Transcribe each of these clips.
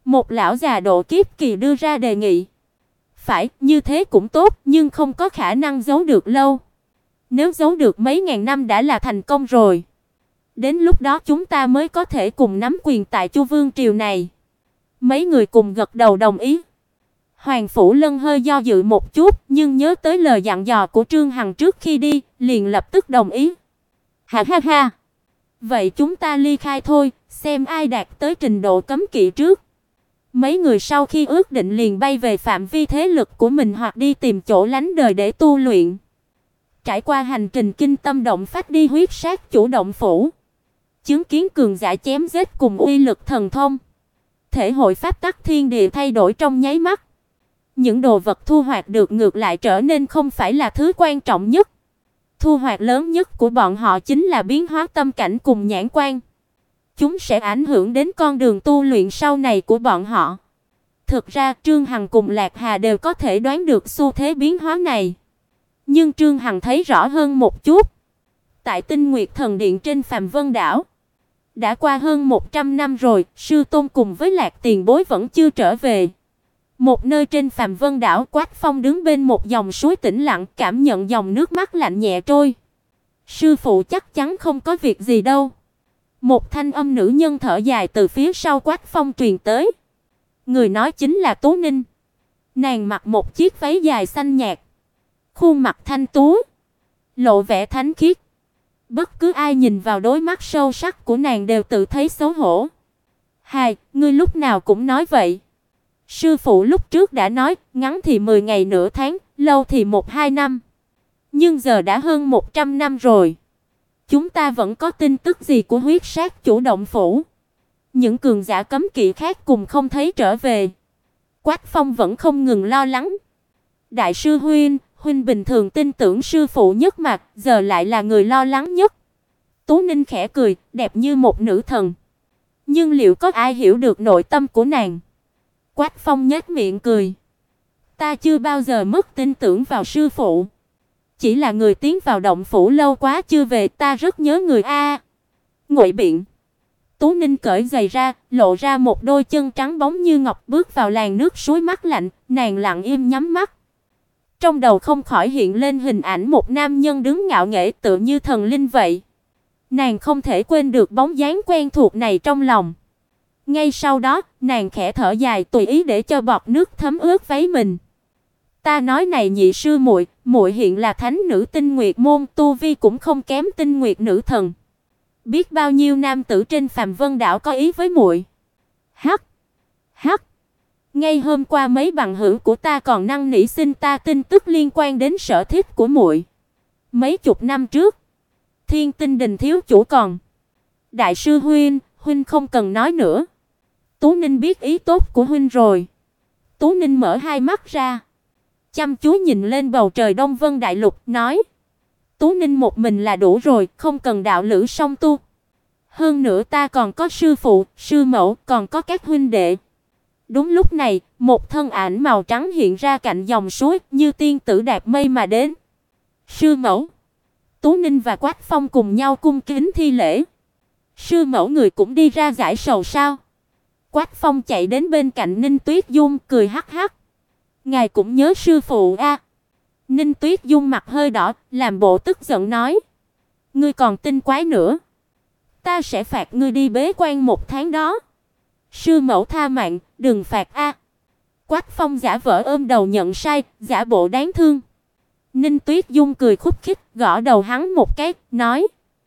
Một lão già độ kiếp kỳ đưa ra đề nghị. Phải, như thế cũng tốt, nhưng không có khả năng giấu được lâu. Nếu giấu được mấy ngàn năm đã là thành công rồi. Đến lúc đó chúng ta mới có thể cùng nắm quyền tại Chu Vương triều này. Mấy người cùng gật đầu đồng ý. Hoàng Phủ Lân hơi do dự một chút, nhưng nhớ tới lời dặn dò của Trương Hằng trước khi đi, liền lập tức đồng ý. Ha ha ha. Vậy chúng ta ly khai thôi, xem ai đạt tới trình độ cấm kỵ trước. Mấy người sau khi ước định liền bay về phạm vi thế lực của mình hoặc đi tìm chỗ lánh đời để tu luyện. Trải qua hành trình kinh tâm động phách đi huyết sát chủ động phủ, chứng kiến cường giả chém giết cùng uy lực thần thông, thể hội pháp tắc thiên địa thay đổi trong nháy mắt. Những đồ vật thu hoạch được ngược lại trở nên không phải là thứ quan trọng nhất. Thu hoạch lớn nhất của bọn họ chính là biến hóa tâm cảnh cùng nhãn quan. Chúng sẽ ảnh hưởng đến con đường tu luyện sau này của bọn họ. Thực ra Trương Hằng cùng Lạc Hà đều có thể đoán được xu thế biến hóa này. Nhưng Trương Hằng thấy rõ hơn một chút. Tại Tinh Nguyệt Thần Điện trên Phàm Vân đảo, đã qua hơn 100 năm rồi, sư tôn cùng với Lạc Tiền Bối vẫn chưa trở về. Một nơi trên Phàm Vân đảo, Quách Phong đứng bên một dòng suối tĩnh lặng, cảm nhận dòng nước mắt lạnh nhẹ trôi. Sư phụ chắc chắn không có việc gì đâu. Một thanh âm nữ nhân thở dài từ phía sau Quách Phong truyền tới. Người nói chính là Tú Ninh. Nàng mặc một chiếc váy dài xanh nhạt, khuôn mặt thanh tú, lộ vẻ thánh khiết. Bất cứ ai nhìn vào đôi mắt sâu sắc của nàng đều tự thấy xấu hổ. Hài, ngươi lúc nào cũng nói vậy. Sư phụ lúc trước đã nói, ngắn thì 10 ngày nửa tháng, lâu thì 1-2 năm. Nhưng giờ đã hơn 100 năm rồi. Chúng ta vẫn có tin tức gì của huyết sát chủ động phủ? Những cường giả cấm kỵ khác cùng không thấy trở về. Quách Phong vẫn không ngừng lo lắng. Đại sư huynh bình thường tin tưởng sư phụ nhất mà, giờ lại là người lo lắng nhất. Tú Ninh khẽ cười, đẹp như một nữ thần. Nhưng liệu có ai hiểu được nội tâm của nàng? Quách Phong nhếch miệng cười. Ta chưa bao giờ mất tin tưởng vào sư phụ. Chỉ là người tiến vào động phủ lâu quá chưa về, ta rất nhớ người a. Ngụy biện. Tú Ninh cởi giày ra, lộ ra một đôi chân trắng bóng như ngọc, bước vào làn nước suối mát lạnh, nàng lặng im nhắm mắt. Trong đầu không khỏi hiện lên hình ảnh một nam nhân đứng ngạo nghễ tựa như thần linh vậy. Nàng không thể quên được bóng dáng quen thuộc này trong lòng. Ngay sau đó, nàng khẽ thở dài tùy ý để cho bọt nước thấm ướt váy mình. Ta nói này nhị sư muội, muội hiện là thánh nữ Tinh Nguyệt môn, tu vi cũng không kém Tinh Nguyệt nữ thần. Biết bao nhiêu nam tử trên Phàm Vân đảo có ý với muội. Hắc, hắc. Ngay hôm qua mấy bằng hữu của ta còn năn nỉ xin ta tin tức liên quan đến sở thích của muội. Mấy chục năm trước, Thiên Tinh Đình thiếu chủ còn. Đại sư huynh không cần nói nữa. Tú Ninh biết ý tốt của huynh rồi. Tú Ninh mở hai mắt ra, chăm chú nhìn lên bầu trời Đông Vân Đại Lục, nói: Tú Ninh một mình là đủ rồi, không cần đạo lữ song tu. Hơn nữa ta còn có sư phụ, sư mẫu, còn có các huynh đệ. Đúng lúc này, một thân ảnh màu trắng hiện ra cạnh dòng suối, như tiên tử đạp mây mà đến. Sư mẫu. Tú Ninh và Quách Phong cùng nhau cung kính thi lễ. Sư mẫu người cũng đi ra giải sầu sao? Quách Phong chạy đến bên cạnh Ninh Tuyết Dung, cười hắc hắc. Ngài cũng nhớ sư phụ a? Ninh Tuyết Dung mặt hơi đỏ, làm bộ tức giận nói: Ngươi còn tin quái nữa, ta sẽ phạt ngươi đi bế quan 1 tháng đó. Sư mẫu tha mạng, đừng phạt a. Quách Phong giả vờ ôm đầu nhận sai, giả bộ đáng thương. Ninh Tuyết Dung cười khúc khích, gõ đầu hắn một cái, nói: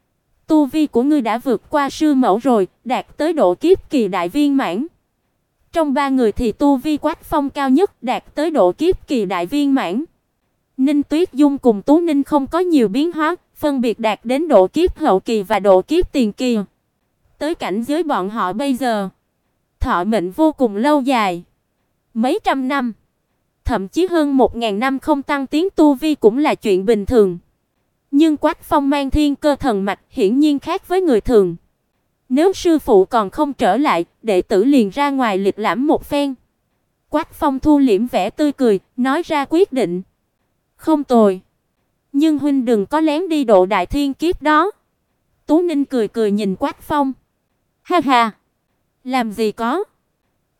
Tu vi của ngươi đã vượt qua sư mẫu rồi, đạt tới độ kiếp kỳ đại viên mãn. Trong 3 người thì tu vi Quách Phong cao nhất, đạt tới độ kiếp kỳ đại viên mãn. Ninh Tuyết Dung cùng Tú Ninh không có nhiều biến hóa, phân biệt đạt đến độ kiếp hậu kỳ và độ kiếp tiền kỳ. Tới cảnh giới bọn họ bây giờ, thọ mệnh vô cùng lâu dài, mấy trăm năm, thậm chí hơn 1000 năm không tăng tiến tu vi cũng là chuyện bình thường. Nhưng Quách Phong mang thiên cơ thần mạch, hiển nhiên khác với người thường. Nếu sư phụ còn không trở lại, đệ tử liền ra ngoài lịch lãm một phen. Quách Phong thu liễm vẻ tươi cười, nói ra quyết định. Không tồi, nhưng huynh đừng có lén đi độ đại thiên kiếp đó. Tú Ninh cười cười nhìn Quách Phong. Ha ha, làm gì có.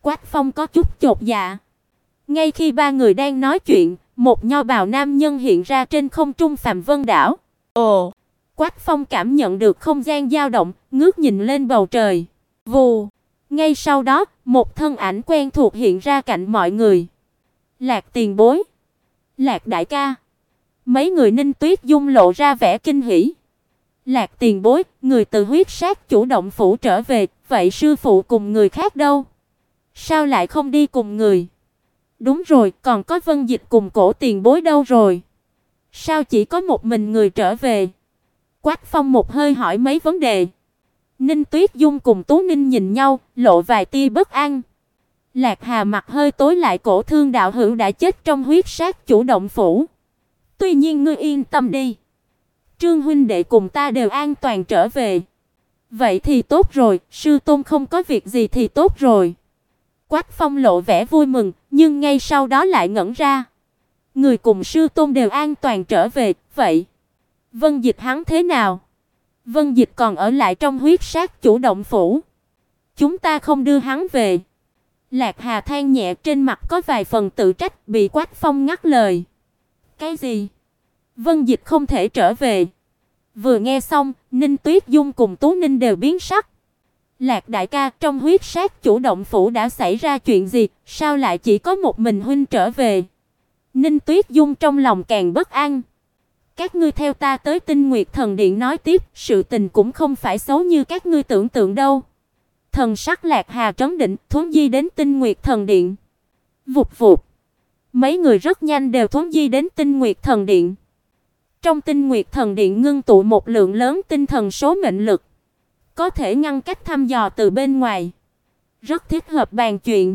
Quách Phong có chút chột dạ. Ngay khi ba người đang nói chuyện, một nho bào nam nhân hiện ra trên không trung Phàm Vân đảo. Ồ, Quách Phong cảm nhận được không gian dao động, ngước nhìn lên bầu trời. Vù, ngay sau đó, một thân ảnh quen thuộc hiện ra cạnh mọi người. Lạc tiền bối, Lạc đại ca. Mấy người Ninh Tuyết Dung lộ ra vẻ kinh hỉ. Lạc tiền bối, người từ huyết sát chủ động phủ trở về, vậy sư phụ cùng người khác đâu? Sao lại không đi cùng người? Đúng rồi, còn có Vân Dịch cùng Cổ tiền bối đâu rồi? Sao chỉ có một mình người trở về? Quách Phong một hơi hỏi mấy vấn đề. Ninh Tuyết Dung cùng Tú Ninh nhìn nhau, lộ vài tia bất an. Lạc Hà mặt hơi tối lại, Cổ Thương đạo hữu đã chết trong huyết sát chủ động phủ. Tuy nhiên ngươi yên tâm đi. Trương huynh đệ cùng ta đều an toàn trở về. Vậy thì tốt rồi, sư tôn không có việc gì thì tốt rồi. Quách Phong lộ vẻ vui mừng, nhưng ngay sau đó lại ngẩn ra. Người cùng sư tôn đều an toàn trở về, vậy Vân Dịch hắn thế nào? Vân Dịch còn ở lại trong huyết sát chủ động phủ. Chúng ta không đưa hắn về. Lạc Hà than nhẹ, trên mặt có vài phần tự trách, bị Quách Phong ngắt lời. Cái gì? Vân Dịch không thể trở về? Vừa nghe xong, Ninh Tuyết Dung cùng Tú Ninh đều biến sắc. Lạc đại ca, trong huyết sát chủ động phủ đã xảy ra chuyện gì, sao lại chỉ có một mình huynh trở về? Ninh Tuyết Dung trong lòng càng bất an. Các ngươi theo ta tới Tinh Nguyệt Thần Điện nói tiếp, sự tình cũng không phải xấu như các ngươi tưởng tượng đâu. Thần sắc Lạc Hà trấn định, thuấn di đến Tinh Nguyệt Thần Điện. Vụt vụt. Mấy người rất nhanh đều thuấn di đến Tinh Nguyệt Thần Điện. Trong Tinh Nguyệt Thần Điện ngưng tụ một lượng lớn tinh thần số mệnh lực, có thể ngăn cách thăm dò từ bên ngoài, rất thích hợp bàn chuyện.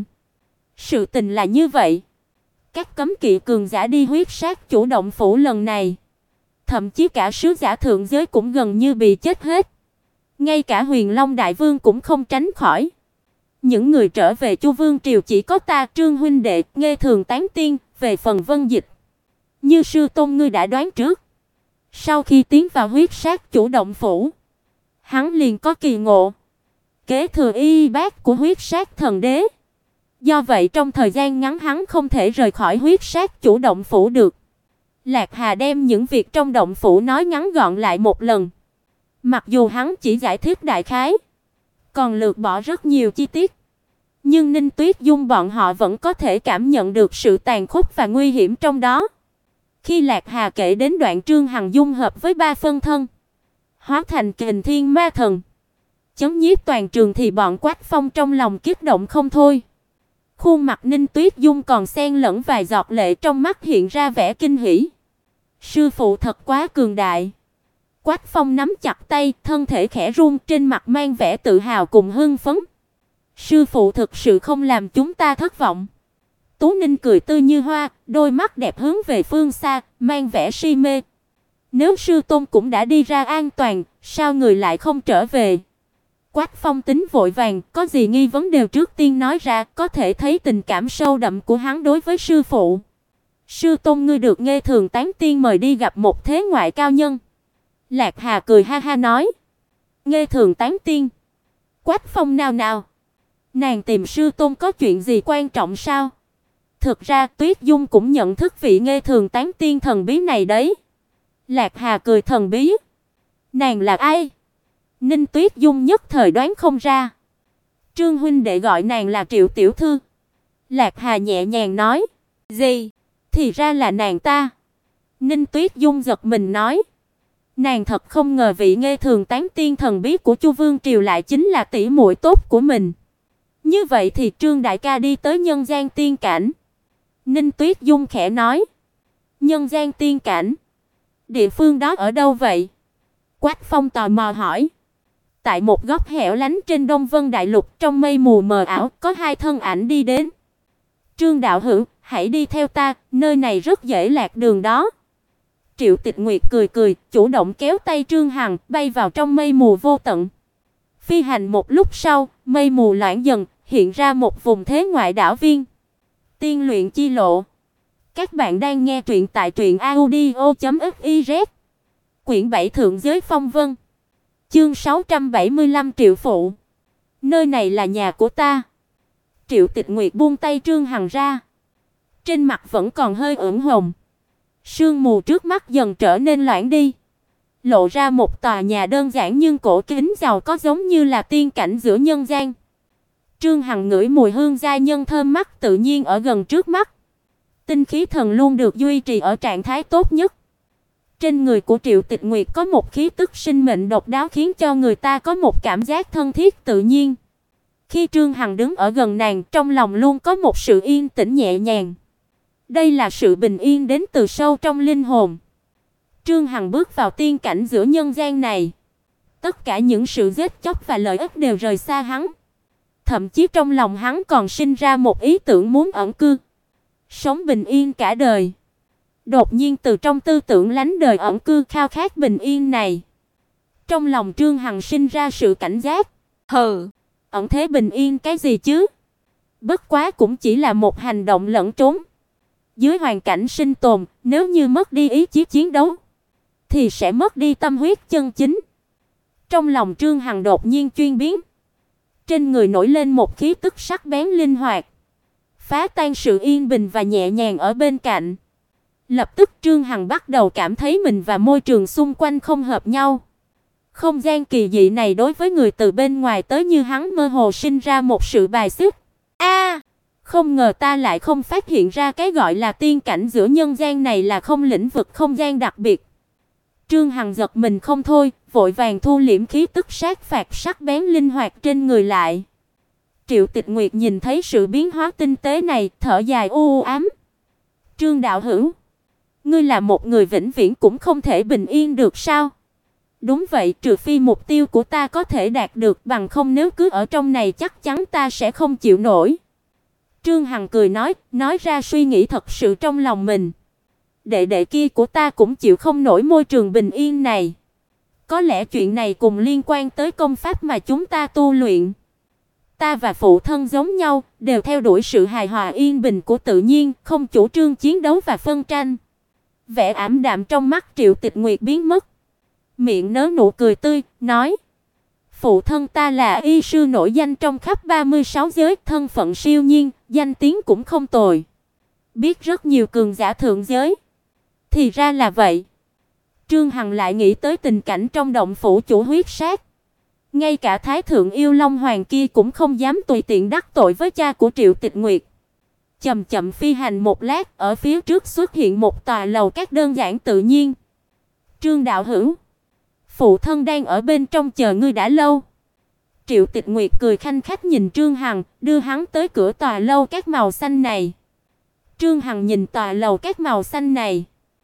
Sự tình là như vậy, các cấm kỵ cường giả đi huyết sát chủ động phủ lần này, thậm chí cả sứ giả thượng giới cũng gần như bị chết hết. Ngay cả Huyền Long đại vương cũng không tránh khỏi. Những người trở về Chu Vương triều chỉ có ta, Trương huynh đệ, Nghê Thường tán tiên. Về phần Vân Dịch, như sư tôn ngươi đã đoán trước, sau khi tiến vào huyết sát chủ động phủ, hắn liền có kỳ ngộ, kế thừa y bát của huyết sát thần đế. Do vậy trong thời gian ngắn hắn không thể rời khỏi huyết sát chủ động phủ được. Lạc Hà đem những việc trong động phủ nói ngắn gọn lại một lần. Mặc dù hắn chỉ giải thích đại khái, còn lược bỏ rất nhiều chi tiết, nhưng Ninh Tuyết Dung bọn họ vẫn có thể cảm nhận được sự tàn khốc và nguy hiểm trong đó. Khi Lạc Hà kể đến đoạn Trương Hằng dung hợp với ba phân thân, hóa thành Kình Thiên Ma Thần, chấn nhiếp toàn trường, thì bọn Quách Phong trong lòng kích động không thôi. Khuôn mặt Ninh Tuyết Dung còn xen lẫn vài giọt lệ, trong mắt hiện ra vẻ kinh hỉ. Sư phụ thật quá cường đại. Quách Phong nắm chặt tay, thân thể khẽ run, trên mặt mang vẻ tự hào cùng hưng phấn. Sư phụ thực sự không làm chúng ta thất vọng. Tú Ninh cười tươi như hoa, đôi mắt đẹp hướng về phương xa, mang vẻ si mê. Nếu sư tôn cũng đã đi ra an toàn, sao người lại không trở về? Quách Phong tính vội vàng, có gì nghi vấn đều trước tiên nói ra, có thể thấy tình cảm sâu đậm của hắn đối với sư phụ. Sư tôn ngươi được Nghê Thường tán tiên mời đi gặp một thế ngoại cao nhân. Lạc Hà cười ha ha nói. Nghê Thường tán tiên? Quách Phong nào nào? Nàng tìm sư tôn có chuyện gì quan trọng sao? Thực ra Tuyết Dung cũng nhận thức vị Nghê Thường tán tiên thần bí này đấy. Lạc Hà cười, thần bí? Nàng là ai? Ninh Tuyết Dung nhất thời đoán không ra. Trương huynh đệ gọi nàng là Triệu tiểu thư. Lạc Hà nhẹ nhàng nói. Gì? Thì ra là nàng ta. Ninh Tuyết Dung giật mình nói. Nàng thật không ngờ vị Nghê Thường tán tiên thần bí của Chu Vương triều lại chính là tỷ muội tốt của mình. Như vậy thì Trương đại ca đi tới nhân gian tiên cảnh. Ninh Tuyết Dung khẽ nói. Nhân gian tiên cảnh? Địa phương đó ở đâu vậy? Quách Phong tò mò hỏi. Tại một góc hẻo lánh trên Đông Vân Đại Lục, trong mây mù mờ ảo, có hai thân ảnh đi đến. Trương đạo hữu, hãy đi theo ta, nơi này rất dễ lạc đường đó. Triệu Tịch Nguyệt cười cười, chủ động kéo tay Trương Hằng, bay vào trong mây mù vô tận. Phi hành một lúc sau, mây mù loãng dần, hiện ra một vùng thế ngoại đảo viên. Tiên luyện chi lộ. Các bạn đang nghe truyện tại truyệnaudio.fiz. Quyển 7 Thượng giới phong vân. Chương 675 Triệu phụ. Nơi này là nhà của ta. Triệu Tịch Nguyệt buông tay Trương Hằng ra. Trên mặt vẫn còn hơi ửng hồng. Sương mù trước mắt dần trở nên loãng đi, lộ ra một tòa nhà đơn giản nhưng cổ kính giàu có, giống như là tiên cảnh giữa nhân gian. Trương Hằng ngửi mùi hương giai nhân thơm mắt tự nhiên ở gần trước mắt. Tinh khí thần luôn được duy trì ở trạng thái tốt nhất. Trên người của Triệu Tịch Nguyệt có một khí tức sinh mệnh độc đáo, khiến cho người ta có một cảm giác thân thiết tự nhiên. Khi Trương Hằng đứng ở gần nàng, trong lòng luôn có một sự yên tĩnh nhẹ nhàng. Đây là sự bình yên đến từ sâu trong linh hồn. Trương Hằng bước vào tiên cảnh giữa nhân gian này. Tất cả những sự giết chóc và lợi ích đều rời xa hắn. Thậm chí trong lòng hắn còn sinh ra một ý tưởng muốn ẩn cư, sống bình yên cả đời. Đột nhiên từ trong tư tưởng lánh đời ẩn cư khao khát bình yên này, trong lòng Trương Hằng sinh ra sự cảnh giác. Hừ, ẩn thế bình yên cái gì chứ? Bất quá cũng chỉ là một hành động lẩn trốn. Dưới hoàn cảnh sinh tồn, nếu như mất đi ý chí chiến đấu, thì sẽ mất đi tâm huyết chân chính. Trong lòng Trương Hằng đột nhiên chuyên biến. Trên người nổi lên một khí tức sắc bén linh hoạt, phá tan sự yên bình và nhẹ nhàng ở bên cạnh. Lập tức Trương Hằng bắt đầu cảm thấy mình và môi trường xung quanh không hợp nhau. Không gian kỳ dị này đối với người từ bên ngoài tới như hắn mơ hồ sinh ra một sự bài xích. Không ngờ ta lại không phát hiện ra cái gọi là tiên cảnh giữa nhân gian này là không lĩnh vực không gian đặc biệt. Trương Hằng giật mình không thôi, vội vàng thu liễm khí tức sát phạt sắc bén linh hoạt trên người lại. Triệu Tịch Nguyệt nhìn thấy sự biến hóa tinh tế này, thở dài u ám. Trương đạo hữu, ngươi là một người vĩnh viễn cũng không thể bình yên được sao? Đúng vậy, trừ phi mục tiêu của ta có thể đạt được, bằng không nếu cứ ở trong này chắc chắn ta sẽ không chịu nổi. Trương Hằng cười nói ra suy nghĩ thật sự trong lòng mình. Đệ đệ kia của ta cũng chịu không nổi môi trường bình yên này. Có lẽ chuyện này cùng liên quan tới công pháp mà chúng ta tu luyện. Ta và phụ thân giống nhau, đều theo đuổi sự hài hòa yên bình của tự nhiên, không chủ trương chiến đấu và phân tranh. Vẻ ảm đạm trong mắt Triệu Tịch Nguyệt biến mất. Miệng nở nụ cười tươi, nói: phụ thân ta là y sư nổi danh trong khắp 36 giới, thân phận siêu nhiên, danh tiếng cũng không tồi. Biết rất nhiều cường giả thượng giới. Thì ra là vậy. Trương Hằng lại nghĩ tới tình cảnh trong động phủ chủ huyết sát. Ngay cả Thái thượng yêu Long Hoàng kia cũng không dám tùy tiện đắc tội với cha của Triệu Tịch Nguyệt. Chậm chậm phi hành một lát, ở phía trước xuất hiện một tòa lầu các đơn giản tự nhiên. Trương đạo hữu, phụ thân đang ở bên trong chờ ngươi đã lâu. Triệu Tịch Nguyệt cười khanh khách nhìn Trương Hằng, đưa hắn tới cửa tòa lâu các màu xanh này. Trương Hằng nhìn tòa lầu các màu xanh này,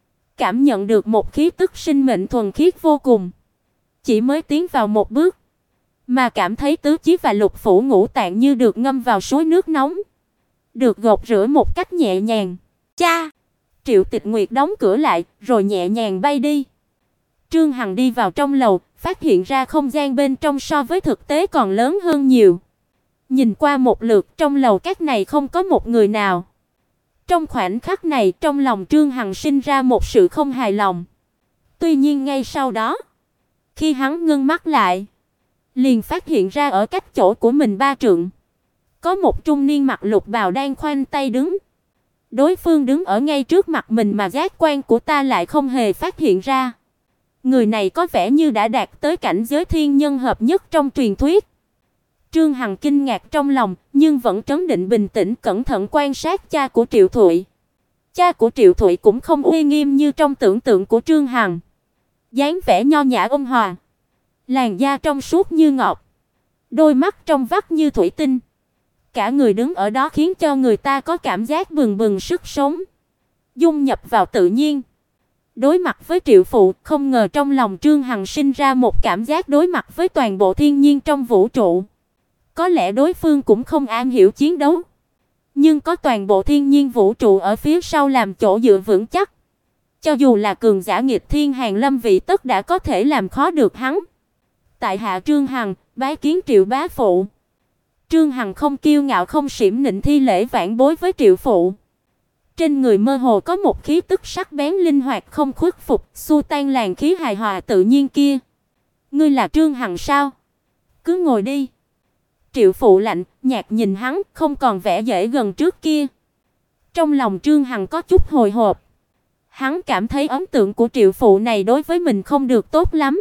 cảm nhận được một khí tức sinh mệnh thuần khiết vô cùng. Chỉ mới tiến vào một bước, mà cảm thấy tứ chí và lục phủ ngũ tạng như được ngâm vào suối nước nóng, được gột rửa một cách nhẹ nhàng. Cha! Triệu Tịch Nguyệt đóng cửa lại, rồi nhẹ nhàng bay đi. Trương Hằng đi vào trong lầu, phát hiện ra không gian bên trong so với thực tế còn lớn hơn nhiều. Nhìn qua một lượt, trong lầu các này không có một người nào. Trong khoảnh khắc này, trong lòng Trương Hằng sinh ra một sự không hài lòng. Tuy nhiên ngay sau đó, khi hắn ngưng mắt lại, liền phát hiện ra ở cách chỗ của mình 3 trượng, có một trung niên mặc lục bào đang khoanh tay đứng. Đối phương đứng ở ngay trước mặt mình mà giác quan của ta lại không hề phát hiện ra. Người này có vẻ như đã đạt tới cảnh giới thiên nhân hợp nhất trong truyền thuyết. Trương Hằng kinh ngạc trong lòng, nhưng vẫn trấn định bình tĩnh cẩn thận quan sát cha của Triệu Thụy. Cha của Triệu Thụy cũng không uy nghiêm như trong tưởng tượng của Trương Hằng. Dáng vẻ nho nhã ôn hòa, làn da trong suốt như ngọc, đôi mắt trong vắt như thủy tinh. Cả người đứng ở đó khiến cho người ta có cảm giác bừng bừng sức sống, dung nhập vào tự nhiên. Đối mặt với Triệu Phụ, không ngờ trong lòng Trương Hằng sinh ra một cảm giác đối mặt với toàn bộ thiên nhiên trong vũ trụ. Có lẽ đối phương cũng không am hiểu chiến đấu, nhưng có toàn bộ thiên nhiên vũ trụ ở phía sau làm chỗ dựa vững chắc. Cho dù là cường giả nghịch thiên Hàn Lâm vị tất đã có thể làm khó được hắn. Tại hạ Trương Hằng, bái kiến Triệu bá phụ. Trương Hằng không kiêu ngạo không xiểm nịnh thi lễ vãn bối với Triệu phụ. Trên người mơ hồ có một khí tức sắc bén linh hoạt không khuất phục, xua tan làn khí hài hòa tự nhiên kia. Ngươi là Trương Hằng sao? Cứ ngồi đi. Triệu Phụ lạnh nhạt nhìn hắn, không còn vẻ dễ gần trước kia. Trong lòng Trương Hằng có chút hồi hộp. Hắn cảm thấy ấn tượng của Triệu Phụ này đối với mình không được tốt lắm.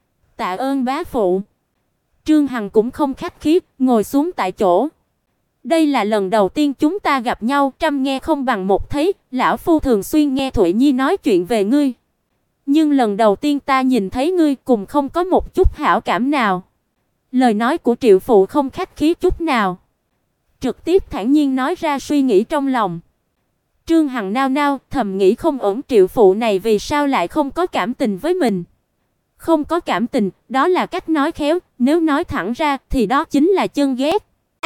Tạ ơn bá phụ. Trương Hằng cũng không khách khí, ngồi xuống tại chỗ. Đây là lần đầu tiên chúng ta gặp nhau, trăm nghe không bằng một thấy, lão phu thường xuyên nghe Thụy Nhi nói chuyện về ngươi. Nhưng lần đầu tiên ta nhìn thấy ngươi cùng không có một chút hảo cảm nào. Lời nói của Triệu Phụ không khách khí chút nào, trực tiếp thản nhiên nói ra suy nghĩ trong lòng. Trương Hằng nao nao, thầm nghĩ không ổn, Triệu Phụ này vì sao lại không có cảm tình với mình? Không có cảm tình, đó là cách nói khéo, nếu nói thẳng ra thì đó chính là chân ghét.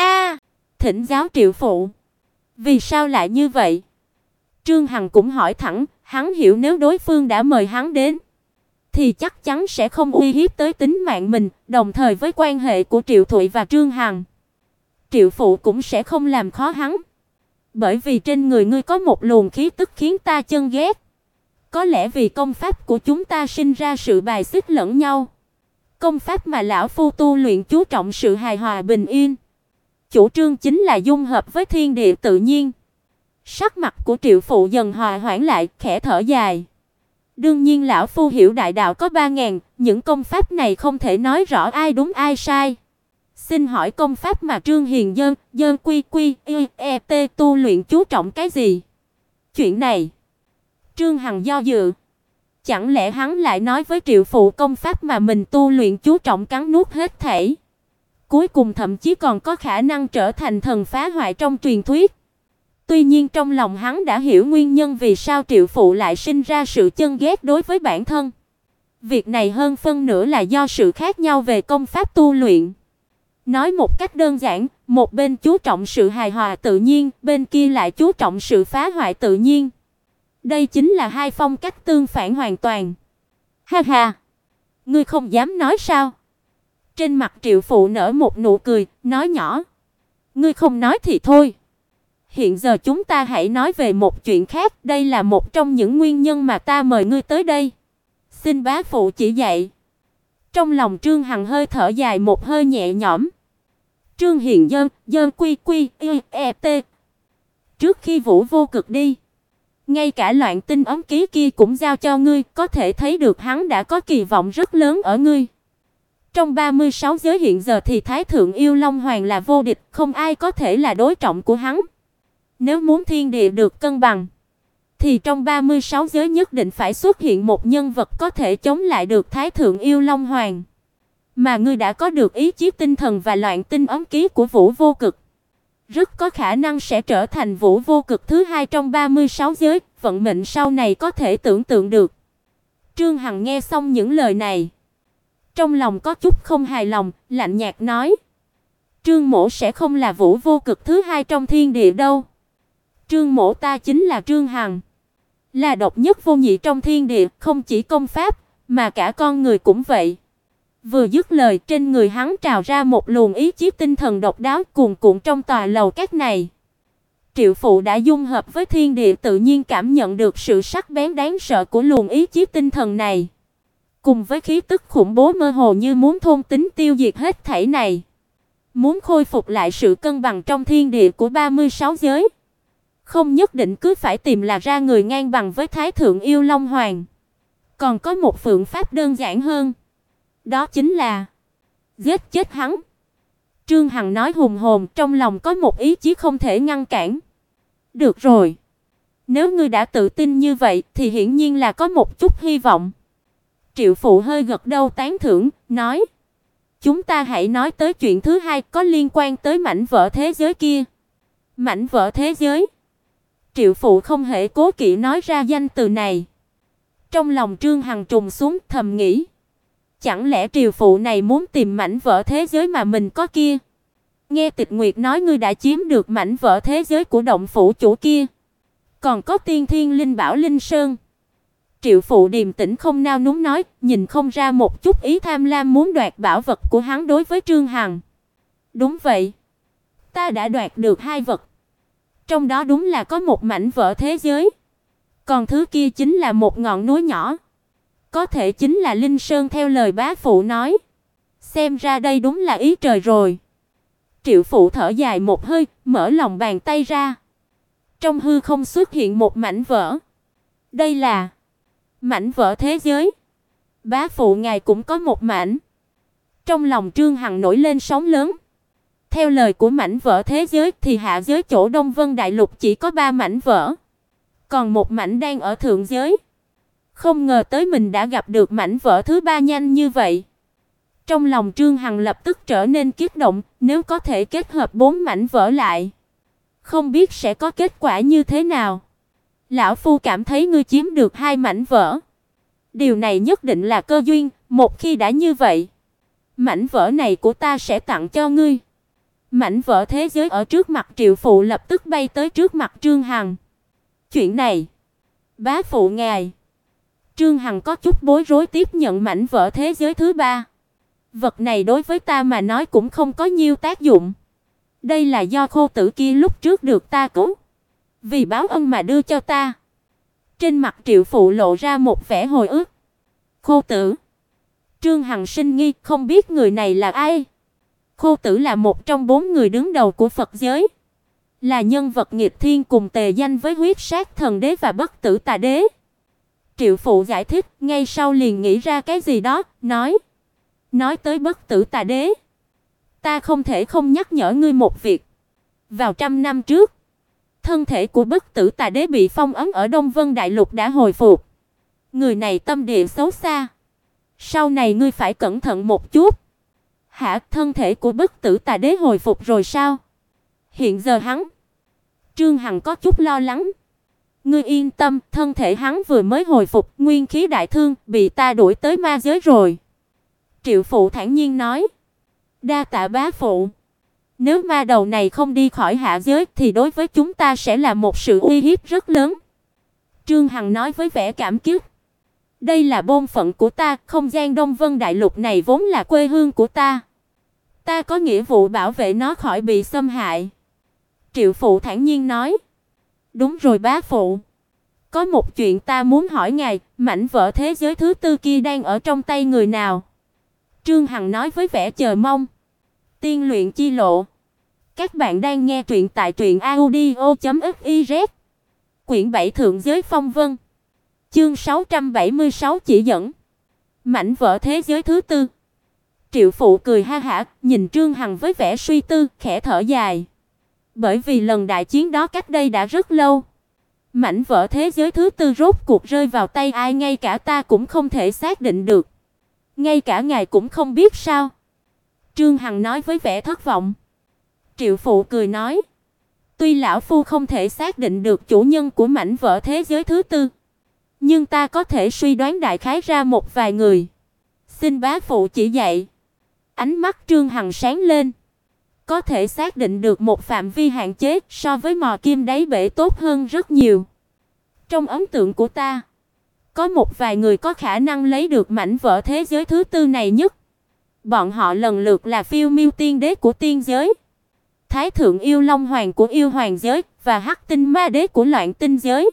Thỉnh giáo Triệu Phụ, vì sao lại như vậy? Trương Hằng cũng hỏi thẳng, hắn hiểu nếu đối phương đã mời hắn đến thì chắc chắn sẽ không uy hiếp tới tính mạng mình, đồng thời với quan hệ của Triệu Thụy và Trương Hằng, Triệu Phụ cũng sẽ không làm khó hắn. Bởi vì trên người ngươi có một luồng khí tức khiến ta chán ghét. Có lẽ vì công pháp của chúng ta sinh ra sự bài xích lẫn nhau. Công pháp mà lão phu tu luyện chú trọng sự hài hòa bình yên, chủ trương chính là dung hợp với thiên địa tự nhiên. Sắc mặt của Triệu Phụ dần hòa hoãn lại, khẽ thở dài. Đương nhiên lão phu hiểu đại đạo có 3000, những công pháp này không thể nói rõ ai đúng ai sai. Xin hỏi công pháp mà Trương Hiền dơn quy quy t tu luyện chú trọng cái gì? Chuyện này, Trương Hằng do dự. Chẳng lẽ hắn lại nói với Triệu Phụ công pháp mà mình tu luyện chú trọng cắn nuốt hết thảy, cuối cùng thậm chí còn có khả năng trở thành thần phá hoại trong truyền thuyết. Tuy nhiên trong lòng hắn đã hiểu nguyên nhân vì sao Triệu Phụ lại sinh ra sự chán ghét đối với bản thân. Việc này hơn phân nửa là do sự khác nhau về công pháp tu luyện. Nói một cách đơn giản, một bên chú trọng sự hài hòa tự nhiên, bên kia lại chú trọng sự phá hoại tự nhiên. Đây chính là hai phong cách tương phản hoàn toàn. Ha ha, ngươi không dám nói sao? Trên mặt Triệu Phụ nở một nụ cười, nói nhỏ, ngươi không nói thì thôi. Hiện giờ chúng ta hãy nói về một chuyện khác, đây là một trong những nguyên nhân mà ta mời ngươi tới đây. Xin bá phụ chỉ dạy. Trong lòng Trương Hằng hơi thở dài một hơi nhẹ nhõm. Trương Hiền dơn quy quy t. Trước khi Vũ Vô Cực đi, ngay cả Loạn Tinh ấm ký kia cũng giao cho ngươi, có thể thấy được hắn đã có kỳ vọng rất lớn ở ngươi. Trong 36 giới hiện giờ thì Thái Thượng Yêu Long Hoàng là vô địch, không ai có thể là đối trọng của hắn. Nếu muốn thiên địa được cân bằng, thì trong 36 giới nhất định phải xuất hiện một nhân vật có thể chống lại được Thái Thượng Yêu Long Hoàng. Mà ngươi đã có được ý chí tinh thần và Loạn Tinh ấm ký của Vũ Vô Cực, rất có khả năng sẽ trở thành Vũ Vô Cực thứ hai trong 36 giới, vận mệnh sau này có thể tưởng tượng được. Trương Hằng nghe xong những lời này, trong lòng có chút không hài lòng, lạnh nhạt nói: Trương mỗ sẽ không là Vũ Vô Cực thứ hai trong thiên địa đâu. Trương mỗ ta chính là Trương Hằng, là độc nhất vô nhị trong thiên địa, không chỉ công pháp mà cả con người cũng vậy. Vừa dứt lời, trên người hắn trào ra một luồng ý chí tinh thần độc đáo cuồn cuộn trong tòa lầu các này. Triệu Phụ đã dung hợp với thiên địa tự nhiên, cảm nhận được sự sắc bén đáng sợ của luồng ý chí tinh thần này, cùng với khí tức khủng bố mơ hồ như muốn thôn tính tiêu diệt hết thảy này. Muốn khôi phục lại sự cân bằng trong thiên địa của 36 giới, không nhất định cứ phải tìm là ra người ngang bằng với Thái Thượng Yêu Long Hoàng. Còn có một phương pháp đơn giản hơn, đó chính là giết chết hắn. Trương Hằng nói hùng hồn, trong lòng có một ý chí không thể ngăn cản. Được rồi, nếu ngươi đã tự tin như vậy thì hiển nhiên là có một chút hy vọng. Triệu Phụ hơi gật đầu tán thưởng, nói: Chúng ta hãy nói tới chuyện thứ hai, có liên quan tới mảnh vỡ thế giới kia. Mảnh vỡ thế giới? Triệu Phụ không hề cố kỵ nói ra danh từ này. Trong lòng Trương Hằng trùng xuống, thầm nghĩ: chẳng lẽ Triệu Phụ này muốn tìm mảnh vỡ thế giới mà mình có kia? Nghe Tịch Nguyệt nói ngươi đã chiếm được mảnh vỡ thế giới của động phủ chủ kia, còn có Tiên Thiên Linh Bảo Linh Sơn. Triệu Phụ điềm tĩnh không nao núng nói, nhìn không ra một chút ý tham lam muốn đoạt bảo vật của hắn đối với Trương Hằng. Đúng vậy, ta đã đoạt được hai vật, trong đó đúng là có một mảnh vỡ thế giới, còn thứ kia chính là một ngọn núi nhỏ, có thể chính là Linh Sơn theo lời bá phụ nói. Xem ra đây đúng là ý trời rồi. Triệu Phụ thở dài một hơi, mở lòng bàn tay ra. Trong hư không xuất hiện một mảnh vỡ. Đây là mảnh vỡ thế giới. Bá phụ ngài cũng có một mảnh. Trong lòng Trương Hằng nổi lên sóng lớn. Theo lời của mảnh vỡ thế giới thì hạ giới chỗ Đông Vân Đại Lục chỉ có 3 mảnh vỡ. Còn một mảnh đang ở thượng giới. Không ngờ tới mình đã gặp được mảnh vỡ thứ 3 nhanh như vậy. Trong lòng Trương Hằng lập tức trở nên kích động, nếu có thể kết hợp 4 mảnh vỡ lại, không biết sẽ có kết quả như thế nào. Lão phu cảm thấy ngươi chiếm được 2 mảnh vỡ. Điều này nhất định là cơ duyên, một khi đã như vậy, mảnh vỡ này của ta sẽ tặng cho ngươi. Mảnh vỡ thế giới ở trước mặt Triệu Phụ lập tức bay tới trước mặt Trương Hằng. Chuyện này, bá phụ ngài. Trương Hằng có chút bối rối tiếp nhận mảnh vỡ thế giới thứ 3. Vật này đối với ta mà nói cũng không có nhiều tác dụng. Đây là do Khô Tử kia lúc trước được ta cứu, vì báo ân mà đưa cho ta. Trên mặt Triệu Phụ lộ ra một vẻ hồi ức. Khô Tử. Trương Hằng sinh nghi, không biết người này là ai. Khô Tử là một trong 4 người đứng đầu của Phật giới, là nhân vật nghịch thiên cùng tề danh với Huyết Sát Thần Đế và Bất Tử Tà Đế. Triệu Phụ giải thích, ngay sau liền nghĩ ra cái gì đó, nói tới Bất Tử Tà Đế, ta không thể không nhắc nhở ngươi một việc. Vào 100 năm trước, thân thể của Bất Tử Tà Đế bị phong ấn ở Đông Vân Đại Lục đã hồi phục. Người này tâm địa xấu xa, sau này ngươi phải cẩn thận một chút. Hả, thân thể của Bất Tử Tà Đế hồi phục rồi sao? Hiện giờ hắn. Trương Hằng có chút lo lắng. Ngươi yên tâm, thân thể hắn vừa mới hồi phục, nguyên khí đại thương, bị ta đuổi tới ma giới rồi. Triệu Phụ thản nhiên nói. Đa tạ bá phụ. Nếu ma đầu này không đi khỏi hạ giới thì đối với chúng ta sẽ là một sự uy hiếp rất lớn. Trương Hằng nói với vẻ cảm kích. Đây là bổn phận của ta, không gian Đông Vân Đại Lục này vốn là quê hương của ta. Ta có nghĩa vụ bảo vệ nó khỏi bị xâm hại. Triệu Phụ thản nhiên nói. Đúng rồi bá phụ. Có một chuyện ta muốn hỏi ngài, mảnh vỡ thế giới thứ 4 kia đang ở trong tay người nào? Trương Hằng nói với vẻ chờ mong. Tiên luyện chi lộ. Các bạn đang nghe truyện tại truyệnaudio.fiz. Quyển 7 Thượng giới phong vân. Chương 676 chỉ dẫn. Mảnh vỡ thế giới thứ 4. Triệu Phụ cười ha hả, nhìn Trương Hằng với vẻ suy tư, khẽ thở dài. Bởi vì lần đại chiến đó cách đây đã rất lâu. Mảnh vỡ thế giới thứ 4 rốt cuộc rơi vào tay ai ngay cả ta cũng không thể xác định được. Ngay cả ngài cũng không biết sao? Trương Hằng nói với vẻ thất vọng. Triệu Phụ cười nói. Tuy lão phu không thể xác định được chủ nhân của mảnh vỡ thế giới thứ 4, nhưng ta có thể suy đoán đại khái ra một vài người. Xin bá phụ chỉ dạy. Ánh mắt Trương Hằng sáng lên. Có thể xác định được một phạm vi hạn chế, so với mò kim đáy bể tốt hơn rất nhiều. Trong ấn tượng của ta, có một vài người có khả năng lấy được mảnh vỡ thế giới thứ 4 này nhất. Bọn họ lần lượt là Phiêu Miêu Tiên Đế của tiên giới, Thái Thượng Yêu Long Hoàng của yêu hoàng giới và Hắc Tinh Ma Đế của loạn tinh giới.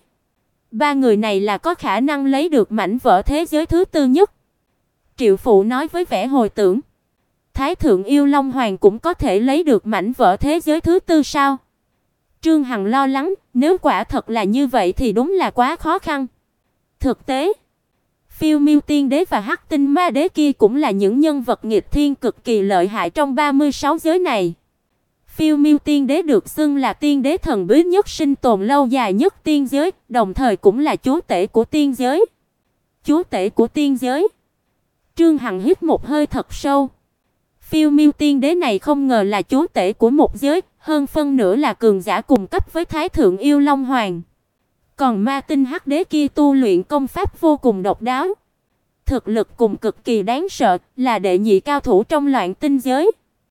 3 người này là có khả năng lấy được mảnh vỡ thế giới thứ 4 nhất. Triệu Phụ nói với vẻ hồi tưởng. Thái Thượng Yêu Long Hoàng cũng có thể lấy được mảnh vỡ thế giới thứ 4 sao? Trương Hằng lo lắng, nếu quả thật là như vậy thì đúng là quá khó khăn. Thực tế, Phiêu Miêu Tiên Đế và Hắc Tinh Ma Đế kia cũng là những nhân vật nghịch thiên cực kỳ lợi hại trong 36 giới này. Phiêu Miêu Tiên Đế được xưng là tiên đế thần bí nhất sinh tồn lâu dài nhất tiên giới, đồng thời cũng là chúa tể của tiên giới. Chúa tể của tiên giới. Trương Hằng hít một hơi thật sâu. Phiêu Miêu Tiên Đế này không ngờ là chúa tể của một giới, hơn phân nửa là cường giả cùng cấp với Thái Thượng Yêu Long Hoàng. Còn Ma Tinh Hắc Đế kia tu luyện công pháp vô cùng độc đáo, thực lực cùng cực kỳ đáng sợ, là đệ nhị cao thủ trong loạn tinh giới.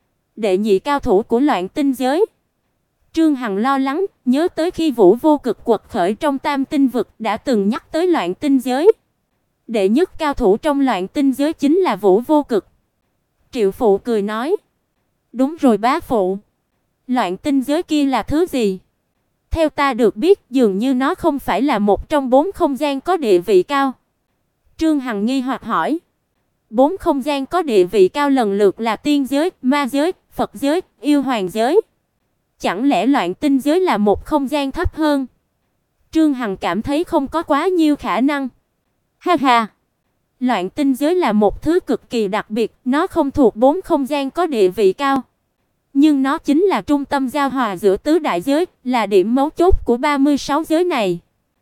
Đệ nhị cao thủ của loạn tinh giới. Trương Hằng lo lắng, nhớ tới khi Vũ Vô Cực quật khởi trong Tam Tinh vực đã từng nhắc tới loạn tinh giới. Đệ nhất cao thủ trong loạn tinh giới chính là Vũ Vô Cực. Triệu Phụ cười nói. Đúng rồi bá phụ. Loạn tinh giới kia là thứ gì? Theo ta được biết, dường như nó không phải là một trong 4 không gian có địa vị cao. Trương Hằng nghi hoặc hỏi. 4 không gian có địa vị cao lần lượt là tiên giới, ma giới, Phật giới, yêu hoàng giới. Chẳng lẽ Loạn Tinh giới là một không gian thấp hơn? Trương Hằng cảm thấy không có quá nhiều khả năng. Ha ha. Loạn Tinh giới là một thứ cực kỳ đặc biệt, nó không thuộc bốn không gian có địa vị cao, nhưng nó chính là trung tâm giao hòa giữa tứ đại giới, là điểm mấu chốt của 36 giới này.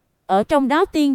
Ở trong đó tiên,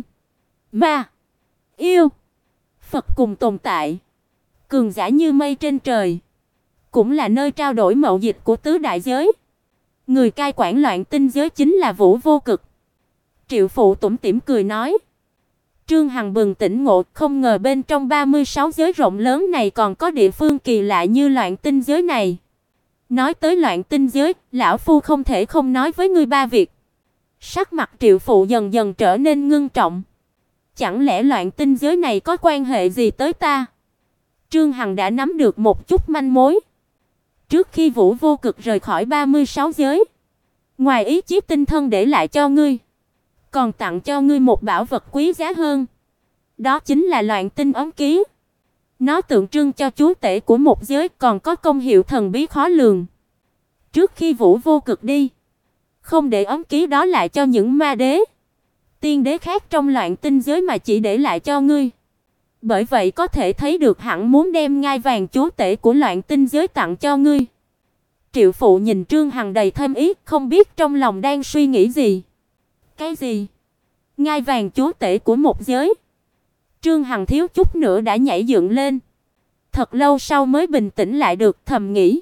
ma, yêu, Phật cùng tồn tại, cường giả như mây trên trời, cũng là nơi trao đổi mậu dịch của tứ đại giới. Người cai quản Loạn Tinh giới chính là Vũ Vô Cực. Triệu Phụ tủm tỉm cười nói. Trương Hằng bừng tỉnh ngộ, không ngờ bên trong 36 giới rộng lớn này còn có địa phương kỳ lạ như Loạn Tinh giới này. Nói tới Loạn Tinh giới, lão phu không thể không nói với ngươi ba việc. Sắc mặt Triệu Phụ dần dần trở nên ngưng trọng. Chẳng lẽ Loạn Tinh giới này có quan hệ gì tới ta? Trương Hằng đã nắm được một chút manh mối. Trước khi Vũ Vô Cực rời khỏi 36 giới, ngoài ý chí tinh thân để lại cho ngươi, còn tặng cho ngươi một bảo vật quý giá hơn. Đó chính là Loạn Tinh ấn ký. Nó tượng trưng cho chúa tể của một giới, còn có công hiệu thần bí khó lường. Trước khi Vũ Vô Cực đi, không để ấn ký đó lại cho những ma đế, tiên đế khác trong Loạn Tinh giới mà chỉ để lại cho ngươi. Bởi vậy có thể thấy được hẳn muốn đem ngai vàng chúa tể của Loạn Tinh giới tặng cho ngươi. Triệu Phụ nhìn Trương Hằng đầy thâm ý, không biết trong lòng đang suy nghĩ gì. Cái gì? Ngai vàng chúa tể của một giới? Trương Hằng thiếu chút nữa đã nhảy dựng lên. Thật lâu sau mới bình tĩnh lại được, thầm nghĩ.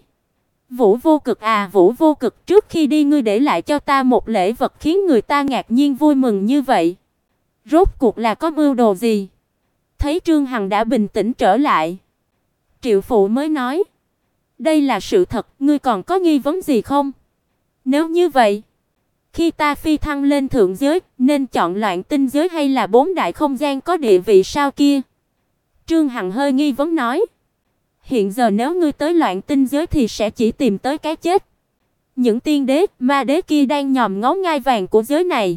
Vũ Vô Cực à, Vũ Vô Cực, trước khi đi ngươi để lại cho ta một lễ vật khiến người ta ngạc nhiên vui mừng như vậy. Rốt cuộc là có mưu đồ gì? Thấy Trương Hằng đã bình tĩnh trở lại, Triệu Phụ mới nói. Đây là sự thật, ngươi còn có nghi vấn gì không? Nếu như vậy, khi ta phi thăng lên thượng giới, nên chọn Loạn Tinh giới hay là bốn đại không gian có địa vị sao kia? Trương Hằng hơi nghi vấn nói. Hiện giờ nếu ngươi tới Loạn Tinh giới thì sẽ chỉ tìm tới cái chết. Những tiên đế, ma đế kia đang nhòm ngó ngai vàng của giới này.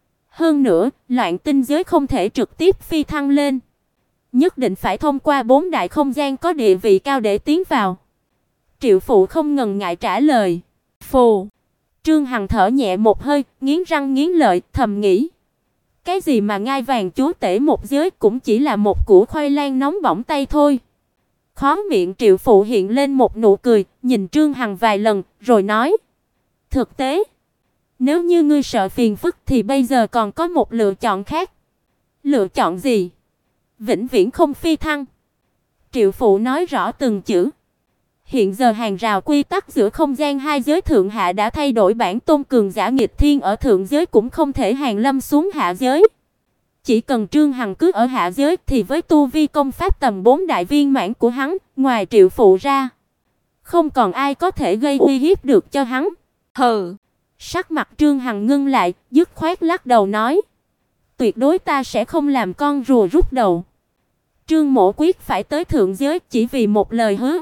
Hơn nữa, Loạn Tinh giới không thể trực tiếp phi thăng lên, nhất định phải thông qua bốn đại không gian có địa vị cao để tiến vào. Triệu Phụ không ngần ngại trả lời. Phù. Trương Hằng thở nhẹ một hơi, nghiến răng nghiến lợi, thầm nghĩ. Cái gì mà ngai vàng chúa tể một giới, cũng chỉ là một củ khoai lang nóng bỏng tay thôi. Khóe miệng Triệu Phụ hiện lên một nụ cười, nhìn Trương Hằng vài lần, rồi nói. Thực tế, nếu như ngươi sợ phiền phức thì bây giờ còn có một lựa chọn khác. Lựa chọn gì? Vĩnh viễn không phi thăng. Triệu Phụ nói rõ từng chữ. Hiện giờ hàng rào quy tắc giữa không gian hai giới thượng hạ đã thay đổi, bản tôn cường giả nghịch thiên ở thượng giới cũng không thể hàng lâm xuống hạ giới. Chỉ cần Trương Hằng cứ ở hạ giới thì với tu vi công pháp tầm 4 đại viên mãn của hắn, ngoài Triệu Phụ ra, không còn ai có thể gây uy hiếp được cho hắn. Hừ. Sắc mặt Trương Hằng ngưng lại, dứt khoát lắc đầu nói. Tuyệt đối ta sẽ không làm con rùa rút đầu. Trương Mỗ quyết phải tới thượng giới chỉ vì một lời hứa.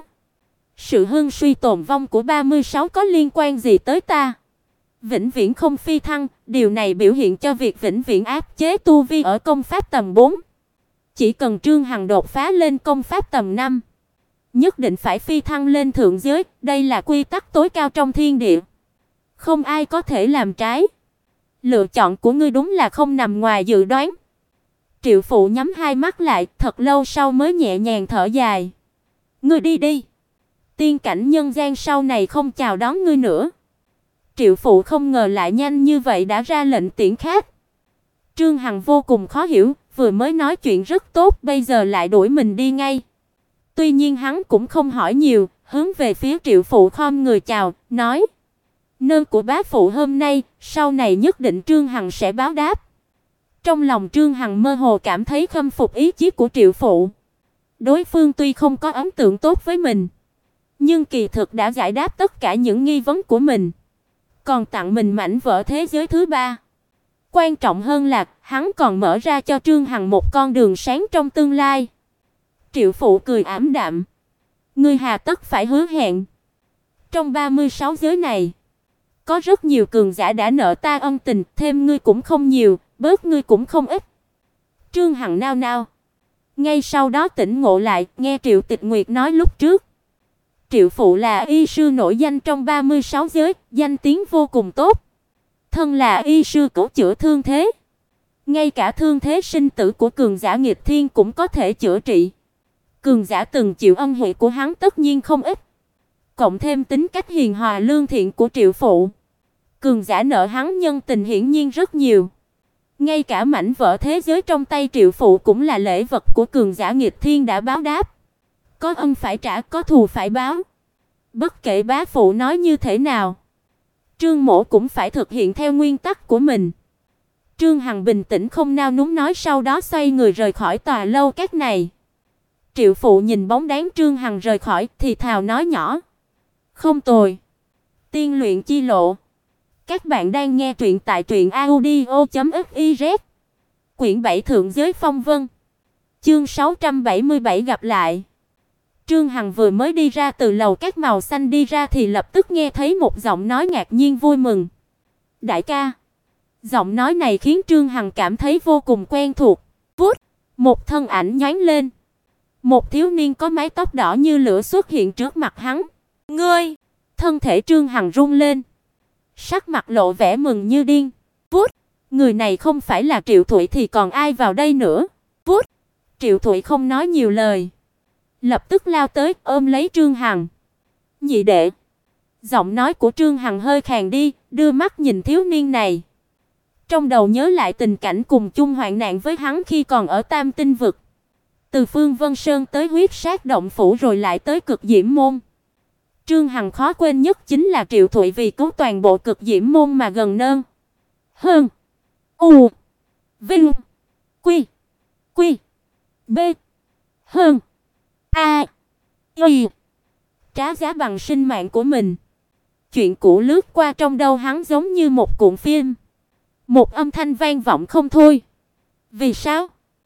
Sự hưng suy tồn vong của 36 có liên quan gì tới ta? Vĩnh viễn không phi thăng, điều này biểu hiện cho việc vĩnh viễn áp chế tu vi ở công pháp tầm 4. Chỉ cần Trương Hằng đột phá lên công pháp tầm 5, nhất định phải phi thăng lên thượng giới, đây là quy tắc tối cao trong thiên địa. Không ai có thể làm trái. Lựa chọn của ngươi đúng là không nằm ngoài dự đoán. Triệu Phụ nhắm hai mắt lại, thật lâu sau mới nhẹ nhàng thở dài. Ngươi đi đi. Tiên cảnh nhân gian sau này không chào đón ngươi nữa. Triệu Phụ không ngờ lại nhanh như vậy đã ra lệnh tiễn khách. Trương Hằng vô cùng khó hiểu, vừa mới nói chuyện rất tốt, bây giờ lại đuổi mình đi ngay. Tuy nhiên hắn cũng không hỏi nhiều, hướng về phía Triệu Phụ khom người chào, nói: "Nơn của bá phụ hôm nay, sau này nhất định Trương Hằng sẽ báo đáp." Trong lòng Trương Hằng mơ hồ cảm thấy khâm phục ý chí của Triệu Phụ. Đối phương tuy không có ấn tượng tốt với mình, nhưng kỳ thực đã giải đáp tất cả những nghi vấn của mình, còn tặng mình mảnh vỡ thế giới thứ ba. Quan trọng hơn là hắn còn mở ra cho Trương Hằng một con đường sáng trong tương lai. Triệu Phụ cười ảm đạm: "Ngươi hà tất phải hứa hẹn? Trong 36 giới này, có rất nhiều cường giả đã nợ ta ân tình, thêm ngươi cũng không nhiều, bớt ngươi cũng không ít." Trương Hằng nao nao, ngay sau đó tỉnh ngộ lại, nghe Triệu Tịch Nguyệt nói lúc trước. Triệu phụ là y sư nổi danh trong 36 giới, danh tiếng vô cùng tốt. Thân là y sư cứu chữa thương thế, ngay cả thương thế sinh tử của cường giả nghịch thiên cũng có thể chữa trị. Cường giả từng chịu ân huệ của hắn tất nhiên không ít. Cộng thêm tính cách hiền hòa lương thiện của Triệu phụ, cường giả nợ hắn nhân tình hiển nhiên rất nhiều. Ngay cả mảnh vỡ thế giới trong tay Triệu phụ cũng là lễ vật của cường giả nghịch thiên đã báo đáp. Có ân phải trả, có thù phải báo. Bất kể bá phụ nói như thế nào, Trương Mỗ cũng phải thực hiện theo nguyên tắc của mình. Trương Hằng bình tĩnh không nao núng nói, sau đó xoay người rời khỏi tòa lâu các này. Triệu phụ nhìn bóng dáng Trương Hằng rời khỏi thì thào nói nhỏ: "Không tồi. Tiên luyện chi lộ." Các bạn đang nghe truyện tại truyệnaudio.fiz. Quyển 7 Thượng giới phong vân. Chương 677 gặp lại. Trương Hằng vừa mới đi ra từ lầu các màu xanh đi ra thì lập tức nghe thấy một giọng nói ngạc nhiên vui mừng. "Đại ca." Giọng nói này khiến Trương Hằng cảm thấy vô cùng quen thuộc. Vút, một thân ảnh nhoáng lên. Một thiếu niên có mái tóc đỏ như lửa xuất hiện trước mặt hắn. "Ngươi!" Thân thể Trương Hằng rung lên, sắc mặt lộ vẻ mừng như điên. Vút, người này không phải là Triệu Thụy thì còn ai vào đây nữa? Vút, Triệu Thụy không nói nhiều lời, lập tức lao tới ôm lấy Trương Hằng. "Nhị đệ." Giọng nói của Trương Hằng hơi khàn đi, đưa mắt nhìn thiếu niên này. Trong đầu nhớ lại tình cảnh cùng chung hoạn nạn với hắn khi còn ở Tam Tinh vực. Từ Phương Vân Sơn tới Huyết Sát động phủ rồi lại tới Cực Diễm môn. Trương Hằng khó quên nhất chính là Triệu Thụy vì cứu toàn bộ Cực Diễm môn mà gần nơn hơn u vinh quy quy b hơn a y trả giá bằng sinh mạng của mình. Chuyện cũ lướt qua trong đầu hắn giống như một cuộn phim. Một âm thanh vang vọng không thôi. "Vì sao?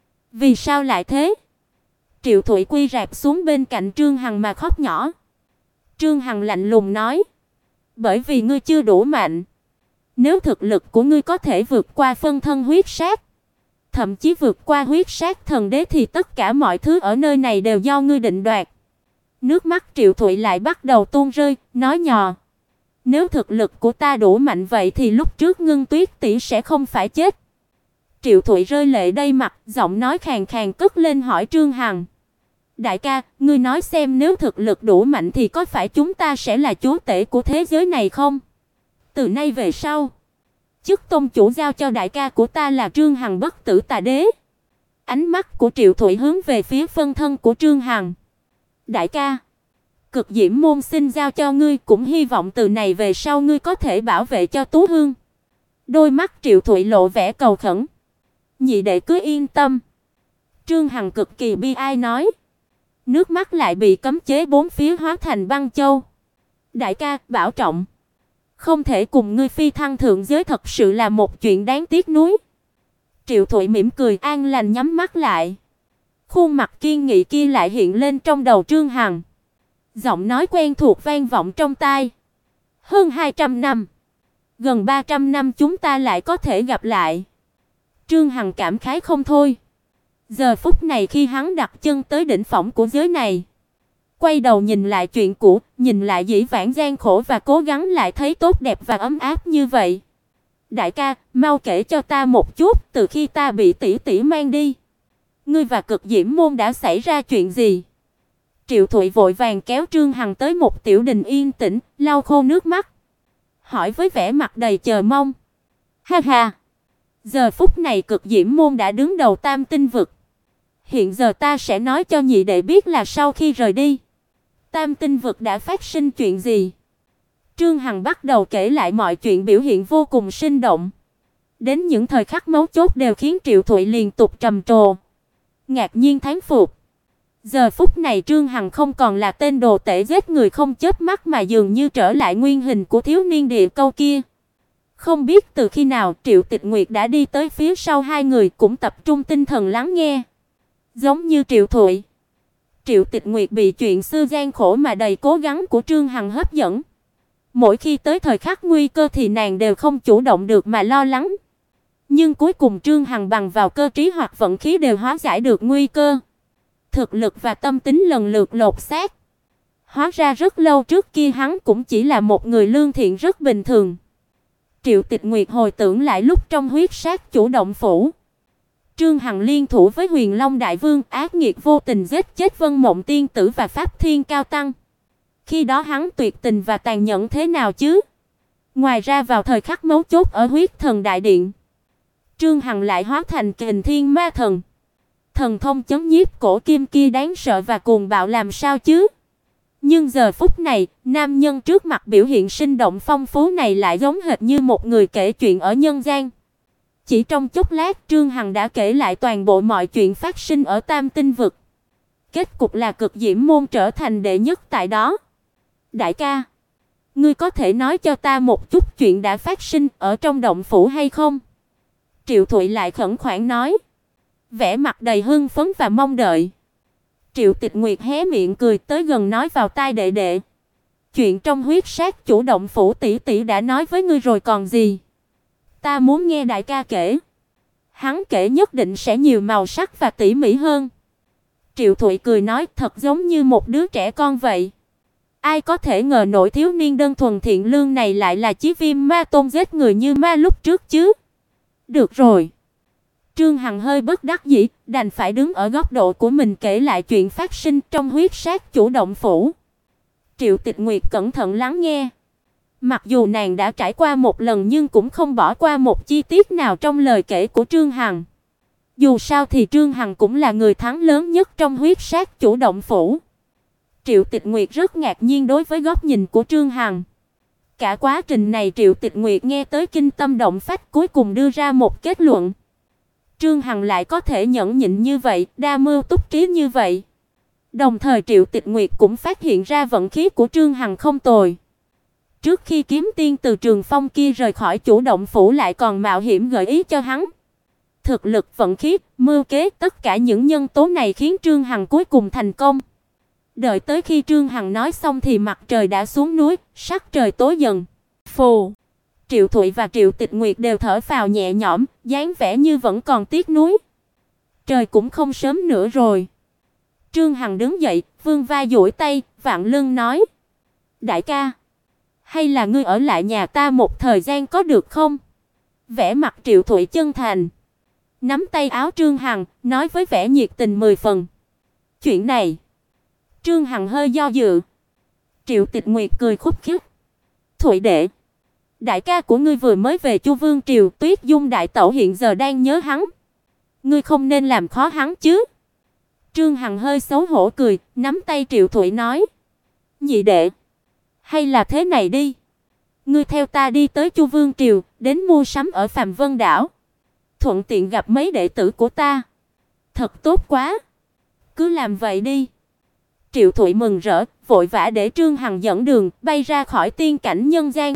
Vì sao lại thế?" Triệu Thụy quy rạp xuống bên cạnh Trương Hằng mà khóc nhỏ. Trương Hằng lạnh lùng nói: "Bởi vì ngươi chưa đủ mạnh. Nếu thực lực của ngươi có thể vượt qua phân thân huyết sát, thậm chí vượt qua huyết sát thần đế thì tất cả mọi thứ ở nơi này đều do ngươi định đoạt." Nước mắt Triệu Thụy lại bắt đầu tuôn rơi, nói nhỏ: "Nếu thực lực của ta đủ mạnh vậy thì lúc trước Ngân Tuyết tỷ sẽ không phải chết." Triệu Thụy rơi lệ đầy mặt, giọng nói khàn khàn cất lên hỏi Trương Hằng: "Đại ca, ngươi nói xem nếu thực lực đủ mạnh thì có phải chúng ta sẽ là chúa tể của thế giới này không? Từ nay về sau, chức tôn chủ giao cho đại ca của ta là Trương Hằng Bất Tử Tà Đế." Ánh mắt của Triệu Thụy hướng về phía phân thân của Trương Hằng. "Đại ca, Cực Diễm môn xin giao cho ngươi, cũng hy vọng từ này về sau ngươi có thể bảo vệ cho Tú Hương." Đôi mắt Triệu Thụy lộ vẻ cầu khẩn. "Nhị đệ cứ yên tâm." Trương Hằng cực kỳ bi ai nói. Nước mắt lại bị cấm chế bốn phía hóa thành băng châu. "Đại ca, bảo trọng. Không thể cùng ngươi phi thăng thượng giới thật sự là một chuyện đáng tiếc nuối." Triệu Thụy mỉm cười an lành nhắm mắt lại. Khuôn mặt kiên nghị kia lại hiện lên trong đầu Trương Hằng. Giọng nói quen thuộc vang vọng trong tai. "Hơn 200 năm, gần 300 năm chúng ta lại có thể gặp lại." Trương Hằng cảm khái không thôi. Giờ phút này khi hắn đặt chân tới đỉnh phong của giới này, quay đầu nhìn lại chuyện cũ, nhìn lại dĩ vãng gian khổ và cố gắng lại thấy tốt đẹp và ấm áp như vậy. "Đại ca, mau kể cho ta một chút, từ khi ta bị tỷ tỷ mang đi, ngươi và Cực Diễm môn đã xảy ra chuyện gì?" Triệu Thụy vội vàng kéo Trương Hằng tới một tiểu đình yên tĩnh, lau khô nước mắt, hỏi với vẻ mặt đầy chờ mong. "Ha ha, giờ phút này Cực Diễm môn đã đứng đầu Tam Tinh vực. Hiện giờ ta sẽ nói cho nhị đệ biết là sau khi rời đi, Tam Tinh vực đã phát sinh chuyện gì." Trương Hằng bắt đầu kể lại mọi chuyện, biểu hiện vô cùng sinh động. Đến những thời khắc mấu chốt đều khiến Triệu Thụy liên tục trầm trồ, ngạc nhiên thán phục. Giờ phút này Trương Hằng không còn là tên đồ tể giết người không chớp mắt mà dường như trở lại nguyên hình của thiếu niên địa câu kia. Không biết từ khi nào Triệu Tịch Nguyệt đã đi tới phía sau hai người, cũng tập trung tinh thần lắng nghe. Giống như Triệu Thụy, Triệu Tịch Nguyệt bị chuyện xưa gian khổ mà đầy cố gắng của Trương Hằng hấp dẫn. Mỗi khi tới thời khắc nguy cơ thì nàng đều không chủ động được mà lo lắng. Nhưng cuối cùng Trương Hằng bằng vào cơ trí hoặc vận khí đều hóa giải được nguy cơ. Thực lực và tâm tính lần lượt lột xác. Hóa ra rất lâu trước kia hắn cũng chỉ là một người lương thiện rất bình thường. Triệu Tịch Nguyệt hồi tưởng lại lúc trong huyết sát chủ động phủ, Trương Hằng liên thủ với Huyền Long Đại Vương ác nghiệt vô tình giết chết Vân Mộng Tiên tử và Pháp Thiên Cao Tăng. Khi đó hắn tuyệt tình và tàn nhẫn thế nào chứ? Ngoài ra vào thời khắc mấu chốt ở Huyết Thần Đại Điện, Trương Hằng lại hóa thành Kình Thiên Ma Thần. Thần thông chấn nhiếp cổ kim kia đáng sợ và cuồng bạo làm sao chứ? Nhưng giờ phút này, nam nhân trước mặt biểu hiện sinh động phong phú này lại giống hệt như một người kể chuyện ở nhân gian. Chỉ trong chốc lát, Trương Hằng đã kể lại toàn bộ mọi chuyện phát sinh ở Tam Tinh vực. Kết cục là Cực Diễm môn trở thành đệ nhất tại đó. Đại ca, ngươi có thể nói cho ta một chút chuyện đã phát sinh ở trong động phủ hay không? Triệu Thụy lại khẩn khoản nói, vẻ mặt đầy hưng phấn và mong đợi. Triệu Tịch Nguyệt hé miệng cười tới gần nói vào tai đệ đệ, chuyện trong huyết sát chủ động phủ tỷ tỷ đã nói với ngươi rồi còn gì? Ta muốn nghe đại ca kể. Hắn kể nhất định sẽ nhiều màu sắc và tỉ mỉ hơn. Triệu Thụy cười nói thật giống như một đứa trẻ con vậy. Ai có thể ngờ nổi thiếu niên đơn thuần thiện lương này lại là Chí Viêm Ma Tôn giết người như ma lúc trước chứ? Được rồi. Trương Hằng hơi bất đắc dĩ, đành phải đứng ở góc độ của mình kể lại chuyện phát sinh trong huyết sát chủ động phủ. Triệu Tịch Nguyệt cẩn thận lắng nghe. Mặc dù nàng đã trải qua một lần nhưng cũng không bỏ qua một chi tiết nào trong lời kể của Trương Hằng. Dù sao thì Trương Hằng cũng là người thắng lớn nhất trong huyết sát chủ động phủ. Triệu Tịch Nguyệt rất ngạc nhiên đối với góc nhìn của Trương Hằng. Cả quá trình này Triệu Tịch Nguyệt nghe tới kinh tâm động phách, cuối cùng đưa ra một kết luận. Trương Hằng lại có thể nhẫn nhịn như vậy, đa mưu túc trí như vậy. Đồng thời Triệu Tịch Nguyệt cũng phát hiện ra vận khí của Trương Hằng không tồi. Trước khi kiếm tiên từ Trường Phong kia rời khỏi chủ động phủ lại còn mạo hiểm gợi ý cho hắn. Thực lực, vận khí, mưu kế, tất cả những nhân tố này khiến Trương Hằng cuối cùng thành công. Đợi tới khi Trương Hằng nói xong thì mặt trời đã xuống núi, sắc trời tối dần. Phù, Triệu Thụy và Triệu Tịch Nguyệt đều thở phào nhẹ nhõm, dáng vẻ như vẫn còn tiếc nuối. Trời cũng không sớm nữa rồi. Trương Hằng đứng dậy, vươn vai duỗi tay, vặn lưng nói: "Đại ca, hay là ngươi ở lại nhà ta một thời gian có được không?" Vẻ mặt Triệu Thụy chân thành, nắm tay áo Trương Hằng, nói với vẻ nhiệt tình 10 phần. "Chuyện này." Trương Hằng hơi do dự. Triệu Tịch Nguyệt cười khúc khích: "Thụy đệ, đại ca của ngươi vừa mới về Chu Vương triều, Tuyết Dung đại tẩu hiện giờ đang nhớ hắn. Ngươi không nên làm khó hắn chứ." Trương Hằng hơi xấu hổ cười, nắm tay Triệu Thụy nói: "Nhị đệ, hay là thế này đi, ngươi theo ta đi tới Chu Vương triều, đến mua sắm ở Phàm Vân đảo, thuận tiện gặp mấy đệ tử của ta." "Thật tốt quá, cứ làm vậy đi." Triệu Thụy mừng rỡ, vội vã để Trương Hằng dẫn đường, bay ra khỏi tiên cảnh nhân gian.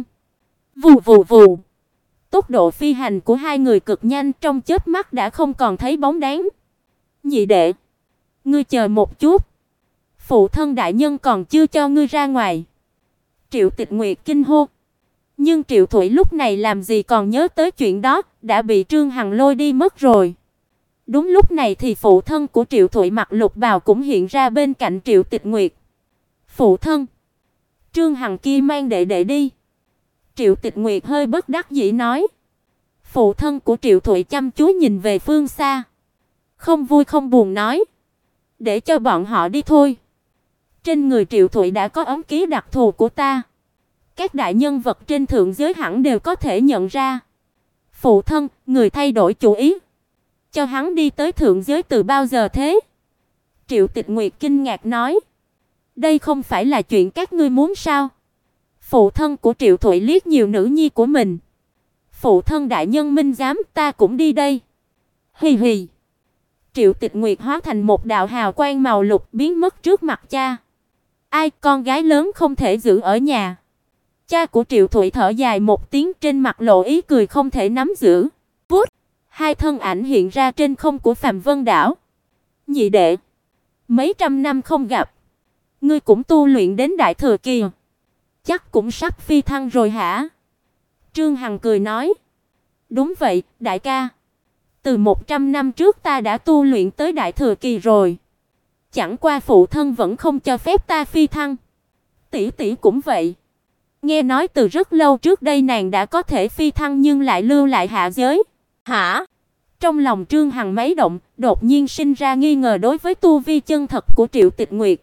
Vù vù vù. Tốc độ phi hành của hai người cực nhanh, trong chớp mắt đã không còn thấy bóng dáng. "Nhị đệ, ngươi chờ một chút, phụ thân đại nhân còn chưa cho ngươi ra ngoài." Triệu Tịch Nguyệt kinh hô. Nhưng Triệu Thụy lúc này làm gì còn nhớ tới chuyện đó, đã bị Trương Hằng lôi đi mất rồi. Đúng lúc này thì phụ thân của Triệu Thụy mặc lục bào cũng hiện ra bên cạnh Triệu Tịch Nguyệt. "Phụ thân, Trương Hằng kia mang đệ đệ đi." Triệu Tịch Nguyệt hơi bất đắc dĩ nói. Phụ thân của Triệu Thụy chăm chú nhìn về phương xa, không vui không buồn nói: "Để cho bọn họ đi thôi. Trên người Triệu Thụy đã có ấn ký đặc thù của ta. Các đại nhân vật trên thượng giới hẳn đều có thể nhận ra." "Phụ thân, người thay đổi chủ ý. Cho hắn đi tới thượng giới từ bao giờ thế?" Triệu Tịch Nguyệt kinh ngạc nói. "Đây không phải là chuyện các ngươi muốn sao?" Phụ thân của Triệu Thụy liếc nhiều nữ nhi của mình. "Phụ thân đại nhân minh giám, ta cũng đi đây." Hì hì. Triệu Tịch Nguyệt hóa thành một đạo hào quang màu lục biến mất trước mặt cha. "Ai, con gái lớn không thể giữ ở nhà." Cha của Triệu Thụy thở dài một tiếng, trên mặt lộ ý cười không thể nắm giữ. Vút, hai thân ảnh hiện ra trên không của Phàm Vân đảo. "Nhị đệ, mấy trăm năm không gặp, ngươi cũng tu luyện đến đại thừa kỳ, chắc cũng sắp phi thăng rồi hả?" Trương Hằng cười nói. "Đúng vậy, đại ca. Từ 100 năm trước ta đã tu luyện tới đại thừa kỳ rồi. Chẳng qua phụ thân vẫn không cho phép ta phi thăng. tỷ tỷ cũng vậy. Nghe nói từ rất lâu trước đây nàng đã có thể phi thăng nhưng lại lưu lại hạ giới. Hả? Trong lòng Trương Hằng mấy động, đột nhiên sinh ra nghi ngờ đối với tu vi chân thật của Triệu Tịch Nguyệt.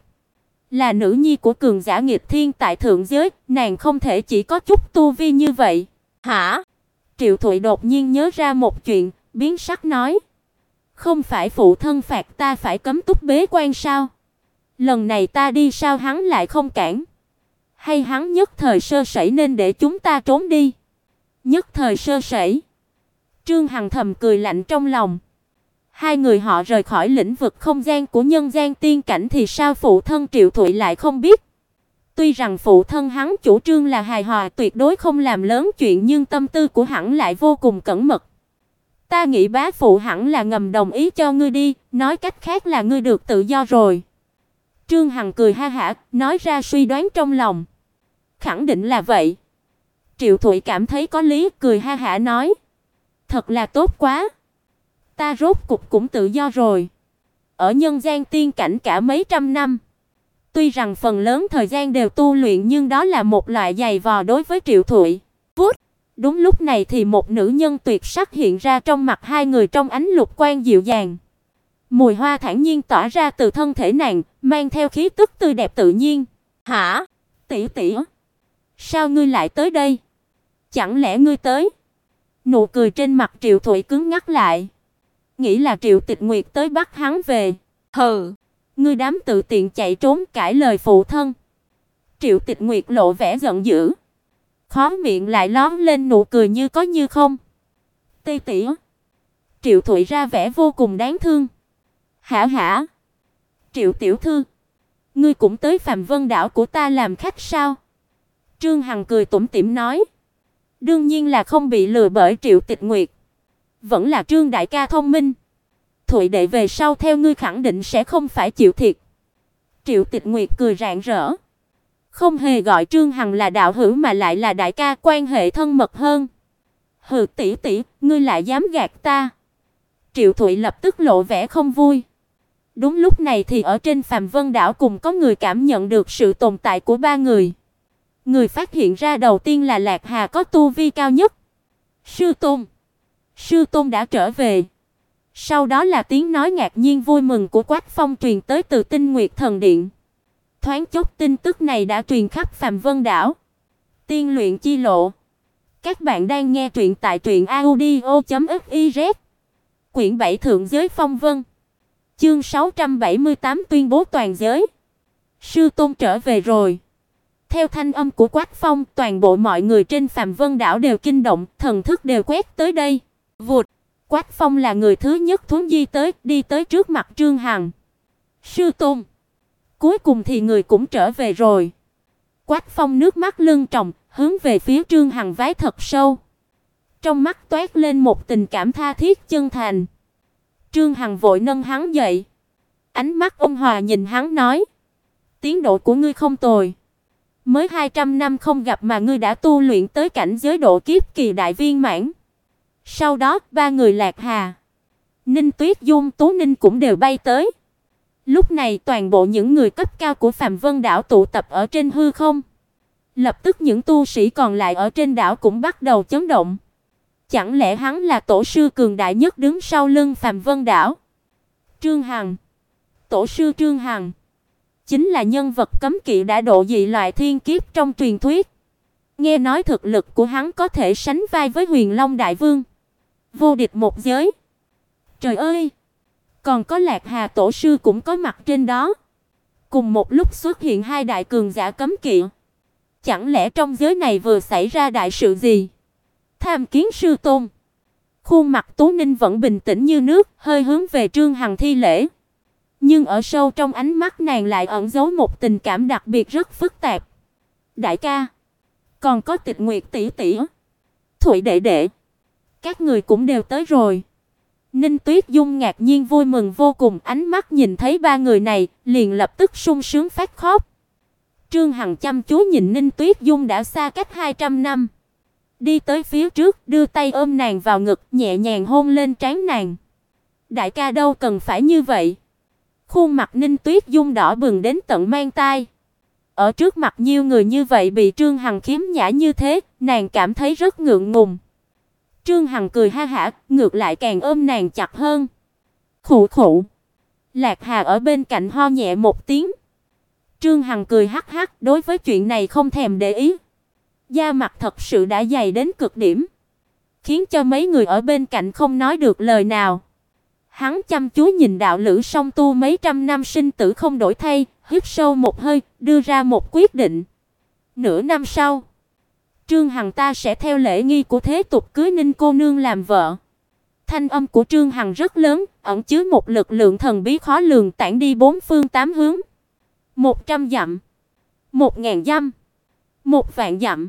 Là nữ nhi của cường giả nghịch thiên tại thượng giới, nàng không thể chỉ có chút tu vi như vậy. Hả? Triệu Thụy đột nhiên nhớ ra một chuyện, biến sắc nói: "Không phải phụ thân phạt ta phải cấm túc bế quan sao? Lần này ta đi sao hắn lại không cản? Hay hắn nhất thời sơ sẩy nên để chúng ta trốn đi?" Nhất thời sơ sẩy. Trương Hằng thầm cười lạnh trong lòng. Hai người họ rời khỏi lĩnh vực không gian của nhân gian tiên cảnh thì sao phụ thân Triệu Thụy lại không biết? Tuy rằng phụ thân hắn chủ trương là hài hòa tuyệt đối không làm lớn chuyện nhưng tâm tư của hắn lại vô cùng cẩn mật. Ta nghĩ bá phụ hẳn là ngầm đồng ý cho ngươi đi, nói cách khác là ngươi được tự do rồi. Trương Hằng cười ha hả, nói ra suy đoán trong lòng. Khẳng định là vậy. Triệu Thụy cảm thấy có lý, cười ha hả nói: "Thật là tốt quá. Ta rốt cục cũng tự do rồi." Ở nhân gian tiên cảnh cả mấy trăm năm, tuy rằng phần lớn thời gian đều tu luyện nhưng đó là một loại dày vò đối với Triệu Thụy. Vút, đúng lúc này thì một nữ nhân tuyệt sắc hiện ra trong mặt hai người trong ánh lục quang dịu dàng. Mùi hoa thản nhiên tỏa ra từ thân thể nàng, mang theo khí tức tươi đẹp tự nhiên. "Hả? Tỷ tỷ, sao ngươi lại tới đây? Chẳng lẽ ngươi tới?" Nụ cười trên mặt Triệu Thụy cứng ngắc lại. Nghĩ là Triệu Tịch Nguyệt tới bắt hắn về. "Hừ, ngươi dám tự tiện chạy trốn cãi lời phụ thân." Triệu Tịch Nguyệt lộ vẻ giận dữ, khóe miệng lại lóm lên nụ cười như có như không. "Tỷ tỷ." Triệu Thụy ra vẻ vô cùng đáng thương. "Hả hả? Triệu tiểu thư, ngươi cũng tới Phàm Vân đảo của ta làm khách sao?" Trương Hằng cười tủm tỉm nói. Đương nhiên là không bị lừa bởi Triệu Tịch Nguyệt. Vẫn là Trương đại ca thông minh. Thụy đệ về sau theo ngươi khẳng định sẽ không phải chịu thiệt. Triệu Tịch Nguyệt cười rạng rỡ. Không hề gọi Trương Hằng là đạo hữu mà lại là đại ca, quan hệ thân mật hơn. "Hừ tỷ tỷ, ngươi lại dám gạt ta." Triệu Thụy lập tức lộ vẻ không vui. Đúng lúc này thì ở trên Phàm Vân đảo cùng có người cảm nhận được sự tồn tại của ba người. Người phát hiện ra đầu tiên là Lạc Hà có tu vi cao nhất. "Sư tôn, sư tôn đã trở về." Sau đó là tiếng nói ngạc nhiên vui mừng của Quách Phong truyền tới từ Tinh Nguyệt Thần Điện. Thoáng chốc tin tức này đã truyền khắp Phàm Vân đảo. Tiên luyện chi lộ. Các bạn đang nghe truyện tại truyệnaudio.fiz. Quyển 7 Thượng giới phong vân. Chương 678 tuyên bố toàn giới. Sư tôn trở về rồi. Theo thanh âm của Quách Phong, toàn bộ mọi người trên Phàm Vân đảo đều kinh động, thần thức đều quét tới đây. Vụt, Quách Phong là người thứ nhất thuấn di tới, đi tới trước mặt Trương Hằng. "Sư tôn, cuối cùng thì người cũng trở về rồi." Quách Phong nước mắt lưng tròng, hướng về phía Trương Hằng vái thật sâu. Trong mắt toát lên một tình cảm tha thiết chân thành. Trương Hằng vội nâng hắn dậy. Ánh mắt ôn hòa nhìn hắn nói: "Tiến độ của ngươi không tồi. Mới 200 năm không gặp mà ngươi đã tu luyện tới cảnh giới độ kiếp kỳ đại viên mãn." Sau đó, ba người Lạc Hà, Ninh Tuyết Dung, Tú Ninh cũng đều bay tới. Lúc này toàn bộ những người cấp cao của Phàm Vân đảo tụ tập ở trên hư không. Lập tức những tu sĩ còn lại ở trên đảo cũng bắt đầu chấn động. Chẳng lẽ hắn là tổ sư cường đại nhất đứng sau lưng Phàm Vân đảo? Trương Hằng, tổ sư Trương Hằng, chính là nhân vật cấm kỵ đã độ dị loại thiên kiếp trong truyền thuyết. Nghe nói thực lực của hắn có thể sánh vai với Huyền Long Đại Vương, vô địch một giới. Trời ơi, còn có Lạc Hà tổ sư cũng có mặt trên đó. Cùng một lúc xuất hiện hai đại cường giả cấm kỵ. Chẳng lẽ trong giới này vừa xảy ra đại sự gì? Tham kiến sư tôn. Khuôn mặt Tú Ninh vẫn bình tĩnh như nước, hơi hướng về Trương Hằng thi lễ. Nhưng ở sâu trong ánh mắt nàng lại ẩn giấu một tình cảm đặc biệt rất phức tạp. Đại ca, còn có Tịch Nguyệt tỷ tỷ, Thụy đệ đệ, các người cũng đều tới rồi. Ninh Tuyết Dung ngạc nhiên vui mừng vô cùng, ánh mắt nhìn thấy ba người này, liền lập tức sung sướng phát khóc. Trương Hằng chăm chú nhìn Ninh Tuyết Dung đã xa cách 200 năm, đi tới phía trước, đưa tay ôm nàng vào ngực, nhẹ nhàng hôn lên trán nàng. Đại ca đâu cần phải như vậy. Khuôn mặt Ninh Tuyết Dung đỏ bừng đến tận mang tai. Ở trước mặt nhiều người như vậy bị Trương Hằng khiếm nhã như thế, nàng cảm thấy rất ngượng ngùng. Trương Hằng cười ha hả, ngược lại càng ôm nàng chặt hơn. Khụ khụ. Lạc Hà ở bên cạnh ho nhẹ một tiếng. Trương Hằng cười hắc hắc, đối với chuyện này không thèm để ý. Da mặt thật sự đã dày đến cực điểm, khiến cho mấy người ở bên cạnh không nói được lời nào. Hắn chăm chú nhìn đạo lữ song tu mấy trăm năm sinh tử không đổi thay, hít sâu một hơi, đưa ra một quyết định. Nửa năm sau, Trương Hằng ta sẽ theo lễ nghi của thế tục cưới Ninh cô nương làm vợ. Thanh âm của Trương Hằng rất lớn, ẩn chứa một lực lượng thần bí khó lường tản đi bốn phương tám hướng. 100 dặm, 1000 dặm, 1.000 dặm,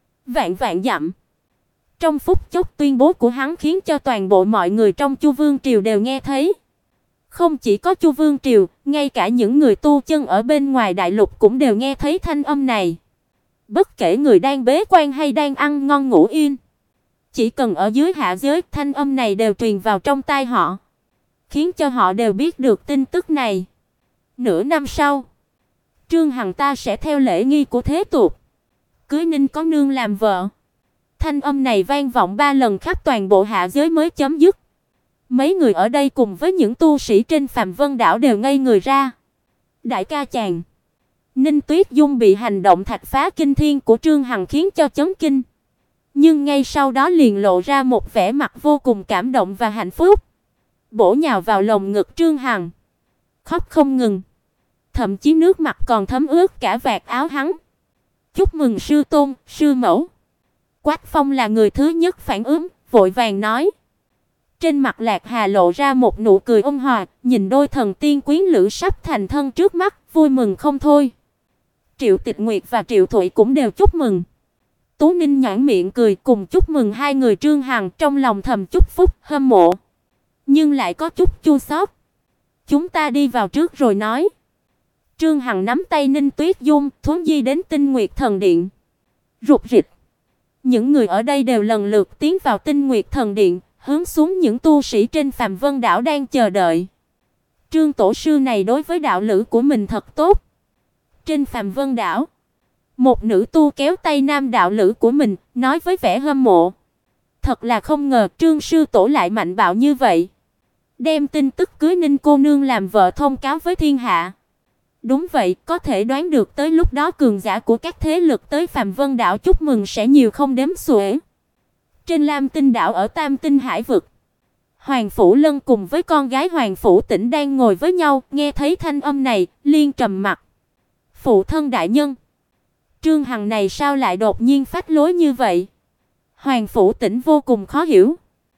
vạn dặm. Trong phút chốc tuyên bố của hắn khiến cho toàn bộ mọi người trong Chu Vương triều đều nghe thấy. Không chỉ có Chu Vương triều, ngay cả những người tu chân ở bên ngoài đại lục cũng đều nghe thấy thanh âm này. Bất kể người đang bế quan hay đang ăn ngon ngủ yên, chỉ cần ở dưới hạ giới, thanh âm này đều truyền vào trong tai họ, khiến cho họ đều biết được tin tức này. Nửa năm sau, Trương Hằng ta sẽ theo lễ nghi của thế tục cưới Ninh có nương làm vợ. Thanh âm này vang vọng 3 lần khắp toàn bộ hạ giới mới chấm dứt. Mấy người ở đây cùng với những tu sĩ trên Phàm Vân đảo đều ngây người ra. Đại ca chàng. Ninh Tuyết Dung bị hành động thạch phá kinh thiên của Trương Hằng khiến cho chấn kinh. Nhưng ngay sau đó liền lộ ra một vẻ mặt vô cùng cảm động và hạnh phúc. Bổ nhào vào lồng ngực Trương Hằng, khóc không ngừng. Thậm chí nước mắt còn thấm ướt cả vạt áo hắn. Chúc mừng sư tôn, sư mẫu. Quách Phong là người thứ nhất phản ứng, vội vàng nói. Trên mặt Lạc Hà lộ ra một nụ cười ôn hòa, nhìn đôi thần tiên quyến lữ sắp thành thân trước mắt, vui mừng không thôi. Triệu Tịch Nguyệt và Triệu Thụy cũng đều chúc mừng. Tú Ninh nhãn miệng cười cùng chúc mừng hai người Trương Hằng, trong lòng thầm chúc phúc, hâm mộ, nhưng lại có chút chua xót. Chúng ta đi vào trước rồi nói. Trương Hằng nắm tay Ninh Tuyết Dung, thuấn di đến Tinh Nguyệt Thần Điện. Rụt rịch. Những người ở đây đều lần lượt tiến vào Tinh Nguyệt Thần Điện, hướng xuống những tu sĩ trên Phàm Vân đảo đang chờ đợi. Trương tổ sư này đối với đạo lữ của mình thật tốt. Trên Phàm Vân đảo, một nữ tu kéo tay nam đạo lữ của mình, nói với vẻ hâm mộ. Thật là không ngờ Trương sư tổ lại mạnh bạo như vậy. Đem tin tức cưới Ninh cô nương làm vợ thông cáo với thiên hạ. Đúng vậy, có thể đoán được tới lúc đó cường giả của các thế lực tới Phàm Vân đảo chúc mừng sẽ nhiều không đếm xuể. Trên Lam Tinh đảo ở Tam Tinh Hải vực, Hoàng Phủ Lân cùng với con gái Hoàng Phủ Tĩnh đang ngồi với nhau, nghe thấy thanh âm này, liền trầm mặt. Phụ thân đại nhân, Trương Hằng này sao lại đột nhiên phách lối như vậy? Hoàng Phủ Tĩnh vô cùng khó hiểu.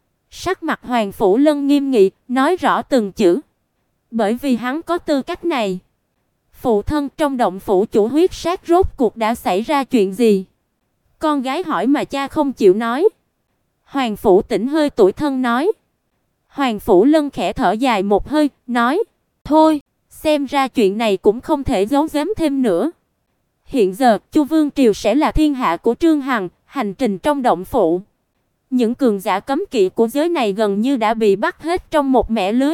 Sắc mặt Hoàng Phủ Lân nghiêm nghị, nói rõ từng chữ. Bởi vì hắn có tư cách này. Phụ thân, trong động phủ chủ huyết sát rốt cuộc đã xảy ra chuyện gì? Con gái hỏi mà cha không chịu nói. Hoàng Phủ Tĩnh hơi tủi thân nói. Hoàng Phủ Lân khẽ thở dài một hơi, nói: "Thôi, xem ra chuyện này cũng không thể giấu giếm thêm nữa. Hiện giờ, Chu Vương triều sẽ là thiên hạ của Trương Hằng, hành trình trong động phủ. Những cường giả cấm kỵ của giới này gần như đã bị bắt hết trong một mẻ lưới.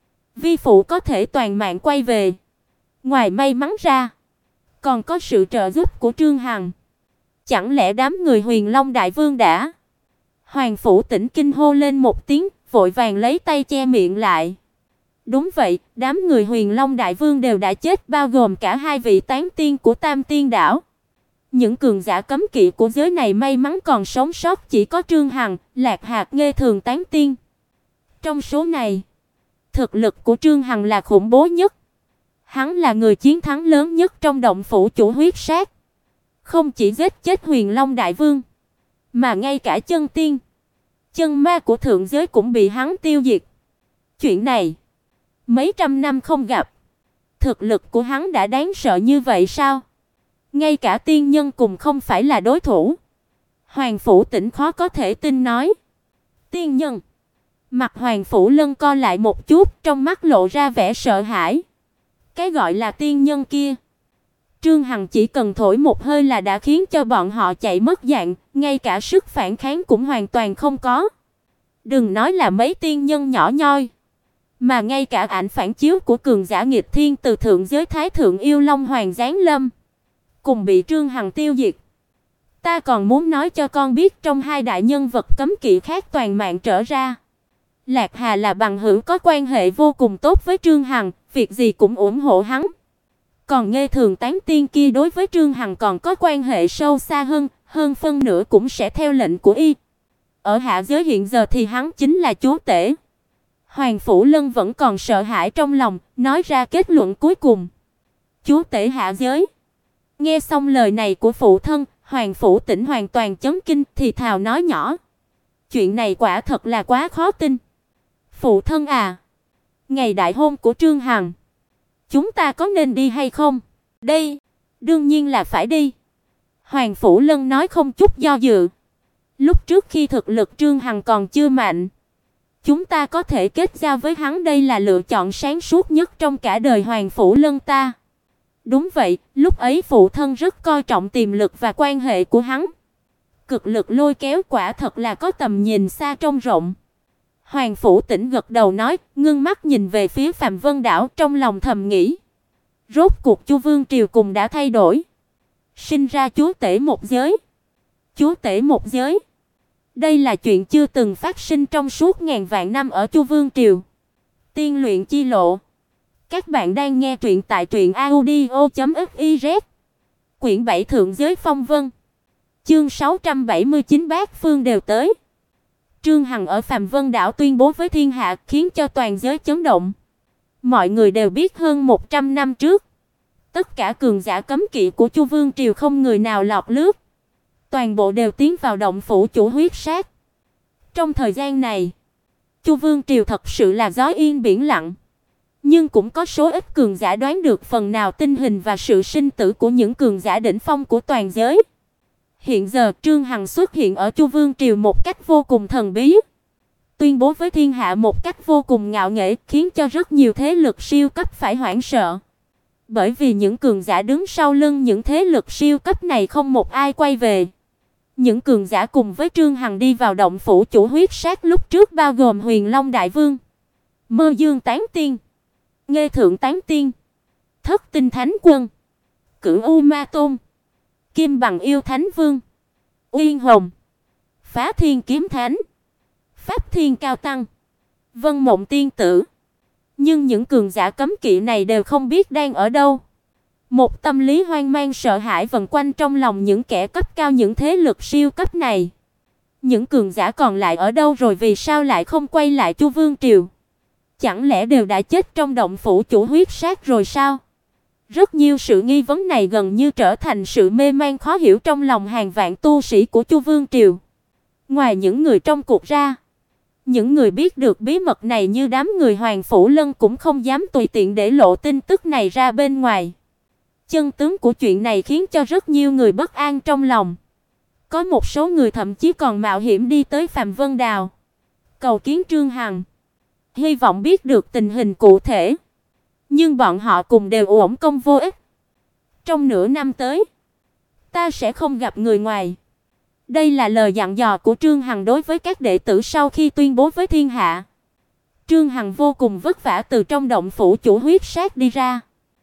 Vi phụ có thể toàn mạng quay về. Ngoài may mắn ra, còn có sự trợ giúp của Trương Hằng. Chẳng lẽ đám người Huyền Long Đại Vương đã?" Hoàng Phủ Tĩnh kinh hô lên một tiếng, vội vàng lấy tay che miệng lại. Đúng vậy, đám người Huyền Long Đại Vương đều đã chết, bao gồm cả hai vị tán tiên của Tam Tiên đảo. Những cường giả cấm kỵ của giới này may mắn còn sống sót chỉ có Trương Hằng, Lạc Hạt Nghê Thường tán tiên. Trong số này, thực lực của Trương Hằng là khủng bố nhất. Hắn là người chiến thắng lớn nhất trong động phủ chủ huyết sát. Không chỉ giết chết Huyền Long Đại Vương, mà ngay cả chân tiên, chân ma của thượng giới cũng bị hắn tiêu diệt. Chuyện này, mấy trăm năm không gặp, thực lực của hắn đã đáng sợ như vậy sao? Ngay cả tiên nhân cùng không phải là đối thủ. Hoàng Phủ Tĩnh khó có thể tin nói. Tiên nhân? Mặt Hoàng Phủ Lân co lại một chút, trong mắt lộ ra vẻ sợ hãi. Cái gọi là tiên nhân kia, Trương Hằng chỉ cần thổi một hơi là đã khiến cho bọn họ chạy mất dạng, ngay cả sức phản kháng cũng hoàn toàn không có. Đừng nói là mấy tiên nhân nhỏ nhoi, mà ngay cả ảnh phản chiếu của cường giả nghịch thiên từ thượng giới Thái thượng yêu Long Hoàng giáng lâm, cùng bị Trương Hằng tiêu diệt. Ta còn muốn nói cho con biết trong hai đại nhân vật cấm kỵ khác toàn mạng trở ra, Lạc Hà là bằng hữu có quan hệ vô cùng tốt với Trương Hằng, việc gì cũng ủng hộ hắn. Còn Nghê Thường Tán Tiên kia đối với Trương Hằng còn có quan hệ sâu xa hơn phân nửa cũng sẽ theo lệnh của y. Ở hạ giới hiện giờ thì hắn chính là chúa tể. Hoàng Phủ Lân vẫn còn sợ hãi trong lòng, nói ra kết luận cuối cùng. Chúa tể hạ giới. Nghe xong lời này của phụ thân, Hoàng Phủ Tĩnh hoàn toàn chấn kinh, thì thào nói nhỏ: chuyện này quả thật là quá khó tin. Phụ thân à, ngày đại hôn của Trương Hằng, chúng ta có nên đi hay không? Đây, đương nhiên là phải đi. Hoàng Phủ Lân nói không chút do dự. Lúc trước khi thực lực Trương Hằng còn chưa mạnh, chúng ta có thể kết giao với hắn, đây là lựa chọn sáng suốt nhất trong cả đời Hoàng Phủ Lân ta. Đúng vậy, lúc ấy phụ thân rất coi trọng tiềm lực và quan hệ của hắn. Cực lực lôi kéo quả thật là có tầm nhìn xa trông rộng. Hoàng Phủ Tĩnh gật đầu nói, ngưng mắt nhìn về phía Phạm Vân Đảo, trong lòng thầm nghĩ. Rốt cuộc Chu Vương triều cùng đã thay đổi. Sinh ra chúa tể một giới. Chúa tể một giới. Đây là chuyện chưa từng phát sinh trong suốt ngàn vạn năm ở Chu Vương triều. Tiên luyện chi lộ. Các bạn đang nghe truyện tại truyệnaudio.fiz. Quyển 7 Thượng giới phong vân. Chương 679 bát phương đều tới. Trương Hằng ở Phạm Vân Đảo tuyên bố với thiên hạ, khiến cho toàn giới chấn động. Mọi người đều biết hơn 100 năm trước, tất cả cường giả cấm kỵ của Chu Vương triều không người nào lọt lướt, toàn bộ đều tiến vào động phủ chủ huyết sát. Trong thời gian này, Chu Vương triều thật sự là gió yên biển lặng, nhưng cũng có số ít cường giả đoán được phần nào tình hình và sự sinh tử của những cường giả đỉnh phong của toàn giới. Hiện giờ Trương Hằng xuất hiện ở Chu Vương triều một cách vô cùng thần bí, tuyên bố với thiên hạ một cách vô cùng ngạo nghễ, khiến cho rất nhiều thế lực siêu cấp phải hoảng sợ. Bởi vì những cường giả đứng sau lưng những thế lực siêu cấp này không một ai quay về. Những cường giả cùng với Trương Hằng đi vào động phủ chủ huyết sát lúc trước bao gồm Huyền Long Đại Vương, Mơ Dương Tán Tiên, Nghê Thượng Tán Tiên, Thất Tinh Thánh Quân, Cửu U Ma Tôn, Kim Bằng Yêu Thánh Vương, Uyên Hồng, Phá Thiên Kiếm Thánh, Pháp Thiên Cao Tăng, Vân Mộng Tiên Tử. Nhưng những cường giả cấm kỵ này đều không biết đang ở đâu. Một tâm lý hoang mang sợ hãi vần quanh trong lòng những kẻ cấp cao, những thế lực siêu cấp này. Những cường giả còn lại ở đâu rồi, vì sao lại không quay lại Chu Vương triều? Chẳng lẽ đều đã chết trong động phủ chủ huyết sát rồi sao? Rất nhiều sự nghi vấn này gần như trở thành sự mê man khó hiểu trong lòng hàng vạn tu sĩ của Chu Vương triều. Ngoài những người trong cuộc ra, những người biết được bí mật này như đám người Hoàng Phủ Lân cũng không dám tùy tiện để lộ tin tức này ra bên ngoài. Chân tướng của chuyện này khiến cho rất nhiều người bất an trong lòng. Có một số người thậm chí còn mạo hiểm đi tới Phạm Vân Đào, cầu kiến Trương Hằng, hy vọng biết được tình hình cụ thể. Nhưng bọn họ cùng đều uổng công vô ích. Trong nửa năm tới, ta sẽ không gặp người ngoài. Đây là lời dặn dò của Trương Hằng đối với các đệ tử sau khi tuyên bố với thiên hạ. Trương Hằng vô cùng vất vả từ trong động phủ chủ huyết sát đi ra,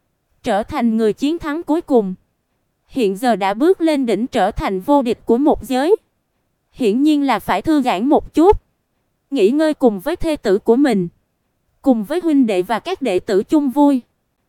trở thành người chiến thắng cuối cùng. Hiện giờ đã bước lên đỉnh trở thành vô địch của một giới. Hiển nhiên là phải thư giãn một chút, nghỉ ngơi cùng với thê tử của mình, cùng với huynh đệ và các đệ tử chung vui.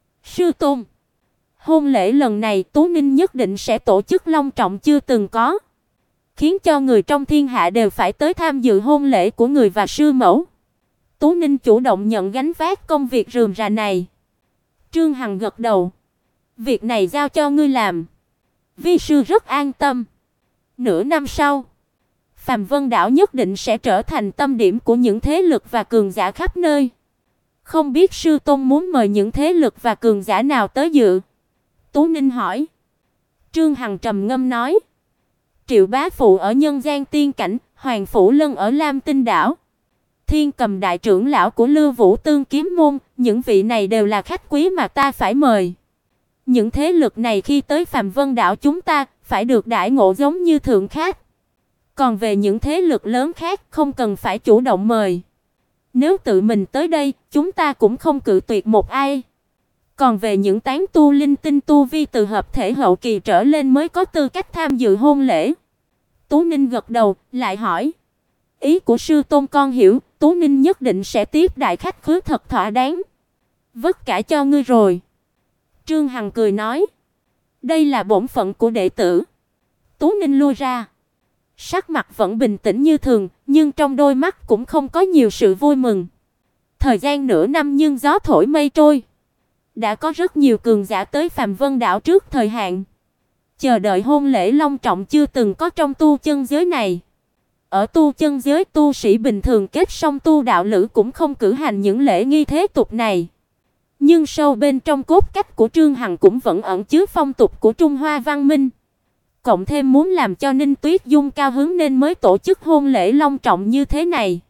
Sư tôn, hôn lễ lần này Tú Ninh nhất định sẽ tổ chức long trọng chưa từng có, khiến cho người trong thiên hạ đều phải tới tham dự hôn lễ của người và sư mẫu. Tú Ninh chủ động nhận gánh vác công việc rườm rà này. Trương Hằng gật đầu. Việc này giao cho ngươi làm, vi sư rất an tâm. Nửa năm sau, Phạm Vân Đảo nhất định sẽ trở thành tâm điểm của những thế lực và cường giả khắp nơi. Không biết sư tôn muốn mời những thế lực và cường giả nào tới dự? Tú Ninh hỏi. Trương Hằng trầm ngâm nói. Triệu Bá Phụ ở Nhân Gian Tiên Cảnh, Hoàng Phủ Lân ở Lam Tinh Đảo, Thiên Cầm đại trưởng lão của Lưu Vũ Tương Kiếm môn, những vị này đều là khách quý mà ta phải mời. Những thế lực này khi tới Phạm Vân Đảo chúng ta phải được đãi ngộ giống như thượng khách. Còn về những thế lực lớn khác không cần phải chủ động mời. Nếu tự mình tới đây, chúng ta cũng không cự tuyệt một ai. Còn về những tán tu linh tinh tu vi từ hợp thể hậu kỳ trở lên mới có tư cách tham dự hôn lễ. Tú Ninh gật đầu, lại hỏi: "Ý của sư tôn con hiểu, Tú Ninh nhất định sẽ tiếp đại khách khứa thật thỏa đáng. Vất cả cho ngươi rồi." Trương Hằng cười nói: "Đây là bổn phận của đệ tử." Tú Ninh lui ra, sắc mặt vẫn bình tĩnh như thường, nhưng trong đôi mắt cũng không có nhiều sự vui mừng. Thời gian nửa năm nhưng gió thổi mây trôi, đã có rất nhiều cường giả tới Phàm Vân đảo trước thời hạn, chờ đợi hôn lễ long trọng chưa từng có trong tu chân giới này. Ở tu chân giới, tu sĩ bình thường kết xong tu đạo lữ cũng không cử hành những lễ nghi thế tục này. Nhưng sâu bên trong cốt cách của Trương Hằng cũng vẫn ẩn chứa phong tục của Trung Hoa văn minh. Cộng thêm muốn làm cho Ninh Tuyết Dung cao hứng nên mới tổ chức hôn lễ long trọng như thế này.